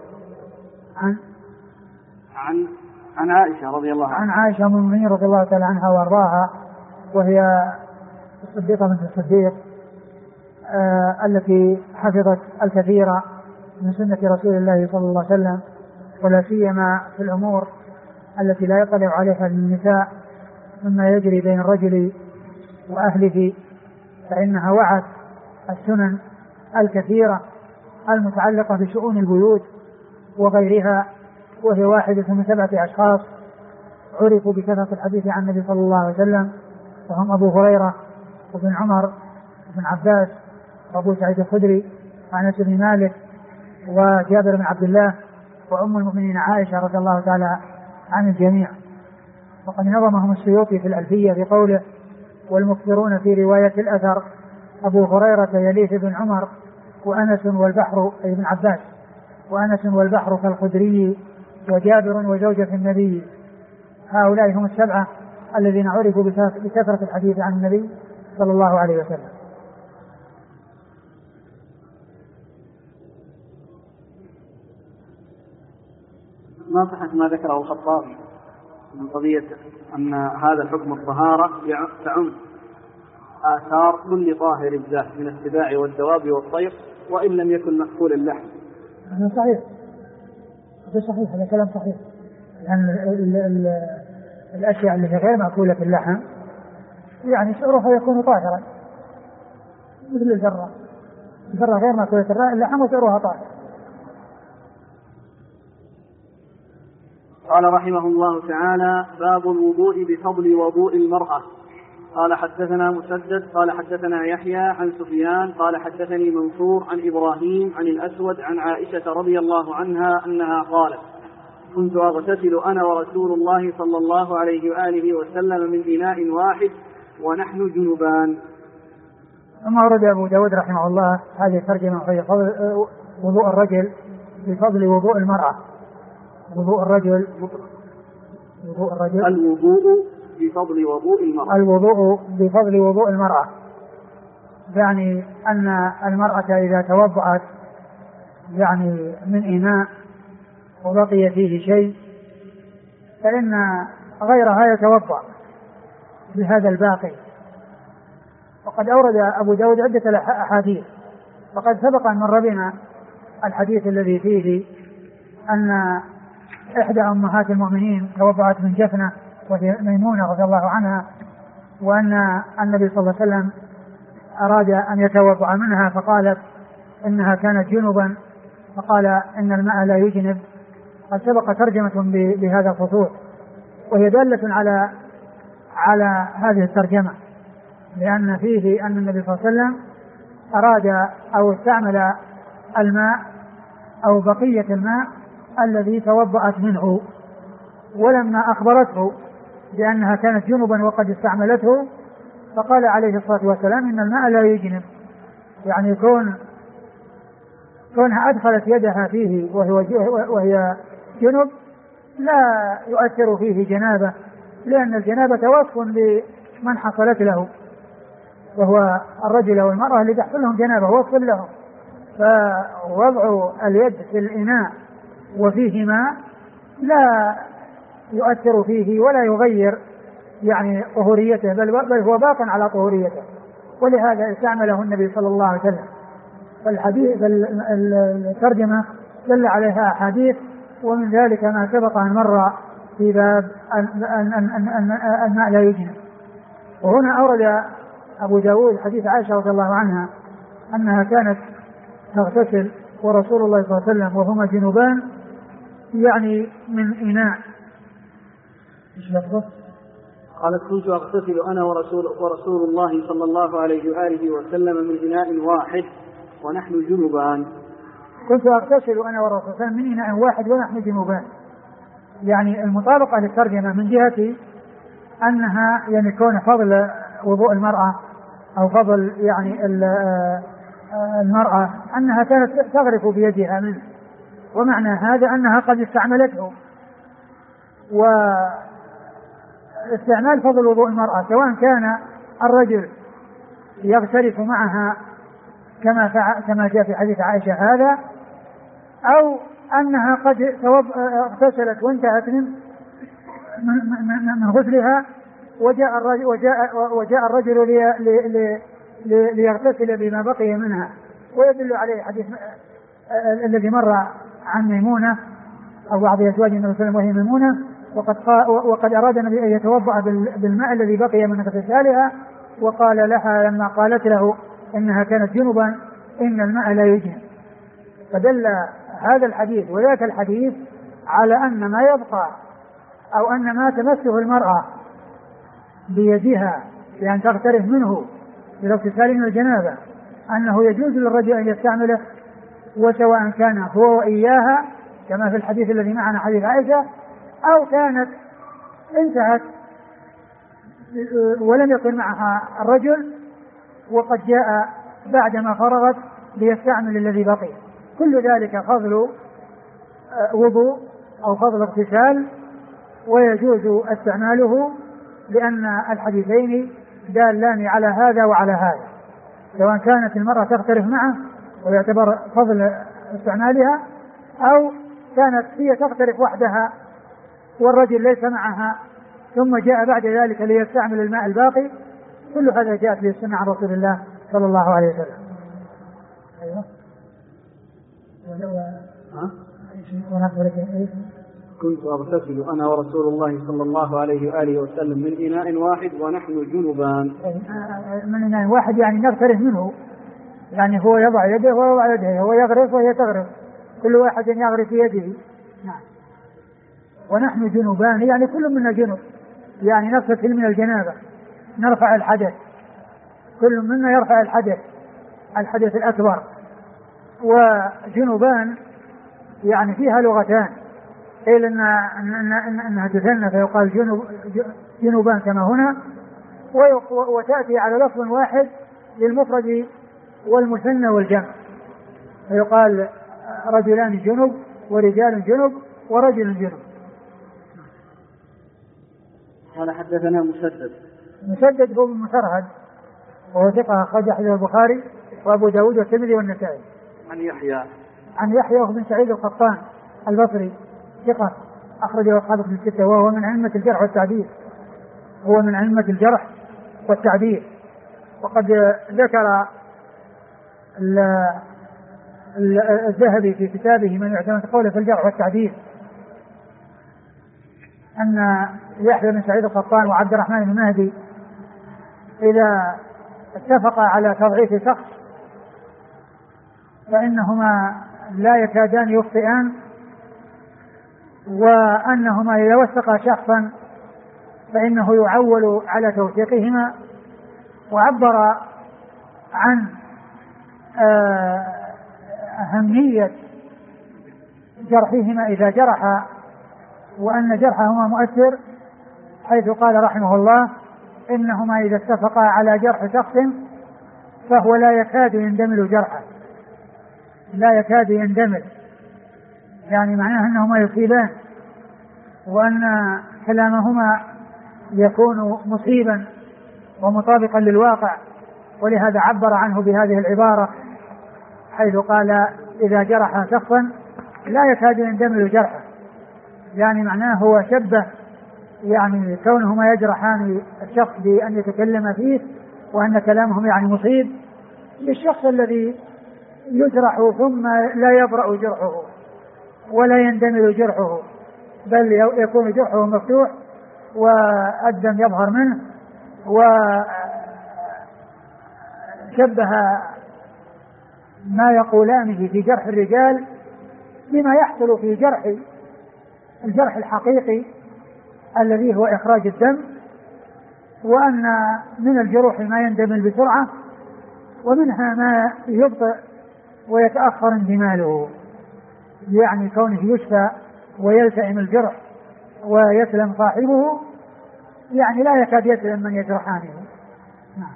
عن عائشة رضي الله عنها. عن عائشة أم المؤمنين رضي الله تعالى عنها وأرضاها وهي الصديقة بنت الصديق التي حفظت الكثير من سنة رسول الله صلى الله عليه وسلم ولا سيما في الأمور التي لا يطلع عليها النساء مما يجري بين الرجل وأهله، فإنها وعت السنن الكثيرة المتعلقة بشؤون البيوت وغيرها، وهي واحدة من 7 أشخاص عرفوا بكثرة الحديث عن النبي صلى الله عليه وسلم، وهم أبو هريرة وابن عمر وابن عباس وأبو سعيد الخدري وأنس بن مالك وجابر بن عبد الله وأم المؤمنين عائشة رضي الله تعالى عن الجميع. وقد نظمهم السيوطي في الألفية بقوله: والمكثرون في رواية الأثر أبو هريرة يليه بن عمر وأنس والبحر أي ابن عباس وأنس والبحر كالخدري وجابر وزوجة النبي. هؤلاء هم 7 الذين عرفوا بكثرة الحديث عن النبي صلى الله عليه وسلم. ما صحت ما ذكره الخطابي من قضية أن هذا الحكم الطهارة تعم آثار كل طاهر الذات من السباع والدواب والطير وإن لم يكن مأكول اللحم. هذا صحيح، هذا صحيح، هذا كلام صحيح، لأن الأشياء التي غير مأكولة اللحم يعني شعرها يكون طاهرا، مثل الذرة غير مأكولة اللحم وشعرها طاهر. قال رحمه الله تعالى: باب الوضوء بفضل وضوء المرأة. قال حدثنا مسدد قال حدثنا يحيى عن سفيان قال حدثني منصور عن إبراهيم عن الأسود عن عائشة رضي الله عنها أنها قالت: كنت أغتسل أنا ورسول الله صلى الله عليه وآله وسلم من إناء واحد ونحن جنبان. ثم ورد أبو داود رحمه الله هذه الترجمة في وضوء الرجل بفضل وضوء المرأة. الوضوء بفضل وضوء المرأة. الوضوء بفضل وضوء المرأة، يعني أن المرأة إذا توضأت يعني من إناء وبقي فيه شيء فإن غيرها يتوضأ بهذا الباقي. وقد أورد أبو داود عدة أحاديث، وقد سبق أن مر بنا الحديث الذي فيه أن إحدى أمهات المؤمنين توضأت من جفنة وهي ميمونة رضي الله عنها، وأن النبي صلى الله عليه وسلم أراد أن يتوضأ منها فقالت إنها كانت جنبا فقال إن الماء لا يجنب. قد سبق ترجمة بهذا الخصوص، وهي دالة على هذه الترجمة، لأن فيه أن النبي صلى الله عليه وسلم أراد أو استعمل الماء أو بقية الماء الذي توضأت منه. ولما أخبرته بأنها كانت جنبا وقد استعملته فقال عليه الصلاة والسلام إن الماء لا يجنب، يعني كونها أدخلت يدها فيه وهي جنب لا يؤثر فيه جنابة، لأن الجنابة وصف لمن حصلت له، وهو الرجل والمرأة اللي تحصل لهم جنابة وصف لهم، فوضع اليد في الإناء وفيه ماء لا يؤثر فيه ولا يغير يعني طهوريته، بل هو باق على طهوريته، ولهذا استعمله النبي صلى الله عليه وسلم. فالحديث الترجمة دل عليها أحاديث، ومن ذلك ما سبق أن مر في باب الماء لا يجنب. وهنا أورد أبو داود حديث عائشة رضي الله عنها أنها كانت تغتسل ورسول الله صلى الله عليه وسلم وهما جنوبان، يعني من إناء. ايش لفظه؟ قالت كنت أغتسل أنا ورسول الله صلى الله عليه وآله وسلم من إناء واحد ونحن جنوبان. كنت أغتسل أنا والرسول صلى الله عليه وسلم من إناء واحد ونحن جنوبان، يعني المطابقة للترجمة من جهة أنها يعني كون فضل وضوء المرأة أو فضل يعني المرأة أنها كانت تغرف بيدها منه، ومعنى هذا أنها قد استعملته. واستعمال فضل وضوء المرأة سواء كان الرجل يغترف معها كما جاء في حديث عائشة هذا، أو أنها قد اغتسلت وانتهت من غسلها وجاء الرجل ليغتسل بما بقي منها. ويدل عليه حديث الذي مر عن ميمونة أو بعض أزواج النبي صلى الله عليه وسلم وهي ميمونة، وقد أراد النبي أن يتوضأ بالماء الذي بقي من اغتسالها، وقال لها لما قالت له إنها كانت جنبا إن الماء لا يجنب. فدل هذا الحديث وذاك الحديث على أن ما يبقى أو أن ما تمسه المرأة بيدها بأن تغترف منه بالاغتسال من الجنابة أنه يجوز للرجل أن يستعمله، وسواء كان هو وإياها كما في الحديث الذي معنا حديث عائشة، أو كانت انتهت ولم يكن معها الرجل وقد جاء بعدما فرغت ليستعمل الذي بقي. كل ذلك فضل وضوء أو فضل اغتسال، ويجوز استعماله لأن الحديثين دالان على هذا وعلى هذا، سواء كانت المرأة تغترف معه ويعتبر فضل استعمالها، أو كانت هي تغترف وحدها والرجل ليس معها ثم جاء بعد ذلك ليستعمل الماء الباقي. كل هذا جاءت به السنة عن رسول الله صلى الله عليه وسلم. أيوه. كنت أغتسل أنا ورسول الله صلى الله عليه وآله وسلم من إناء واحد ونحن جنبان. من إناء واحد يعني نغترف منه، يعني هو يضع يده ويضع يده، هو يغرف وهي تغرف، كل واحد يغرف في يده. نعم. ونحن جنبان يعني كل منا جنب، يعني نغتسل من الجنابة، نرفع الحدث، كل منا يرفع الحدث الأكبر. وجنبان يعني فيها لغتان، قيل أنها تثنى فيقال جنبان كما هنا، وتأتي على لفظ واحد للمفرد والمثنى والجمع، فيقال رجلان جنب ورجال جنب ورجل جنب. قال حدثنا مسدد هو بن مسرهد وهو ثقة أخرج حديث البخاري وأبو داود والترمذي والنسائي. عن يحيى بن سعيد القطان البصري ثقة أخرجه أصحاب الكتب الستة، وهو من أئمة الجرح والتعديل، وقد ذكر الذهبي في كتابه من يعتمد قوله في الجرح والتعديل أن يحيى بن سعيد القطان وعبد الرحمن بن مهدي إذا اتفقا على تضعيف شخص فإنهما لا يكادان يخطئان، وأنهما إذا وثقا شخصا فإنه يعول على توثيقهما. وعبر عن أهمية جرحهما إذا جرحا، وأن جرحهما مؤثر، حيث قال رحمه الله إنهما إذا اتفقا على جرح شخص فهو لا يكاد يندمل جرحه، لا يكاد يندمل، يعني معناه أنهما يصيبان، وأن كلامهما يكون مصيبا ومطابقا للواقع، ولهذا عبر عنه بهذه العبارة حيث قال إذا جرح شخصا لا يكاد يندمل جرحه، يعني معناه هو شبه يعني كونهما يجرحان الشخص بأن يتكلم فيه، وأن كلامهم يعني مصيب للشخص الذي يجرح ثم لا يبرأ جرحه ولا يندمل جرحه، بل يكون جرحه مفتوح والدم يظهر منه. وشبه ما يقولانه في جرح الرجال بما يحصل في الجرح الحقيقي الذي هو إخراج الدم، وأن من الجروح ما يندمل بسرعة، ومنها ما يبطئ ويتأخر اندماله، يعني كونه يشفى ويلتئم الجرح ويسلم صاحبه، يعني لا يكاد يسلم من يجرحانه. نعم.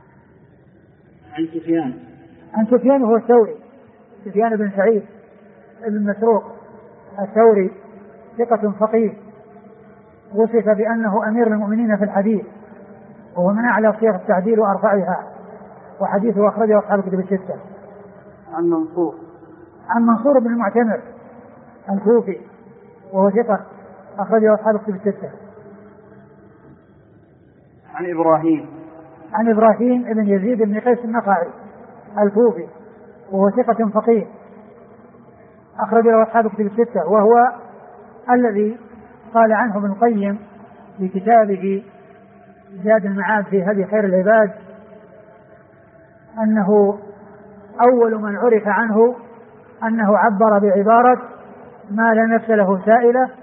عن سفيان هو الثوري، سفيان بن سعيد بن مسروق الثوري، ثقة فقيه، وصف بأنه أمير المؤمنين في الحديث، وهو من أعلى صيغ التعديل وأرفعها، وحديثه أخرجه أصحاب الكتب الستة. عن منصور بن المعتمر الكوفي، وهو ثقة أخرجه أصحاب الكتب الستة. عن إبراهيم بن يزيد بن قيس النخعي الكوفي، وهو ثقة فقيه أخرجه أصحاب الكتب الستة، وهو الذي قال عنه ابن القيم في كتابه زاد المعاد في هدي خير العباد أنه أول من عرف عنه أنه عبر بعبارة ما لا نفس له سائلة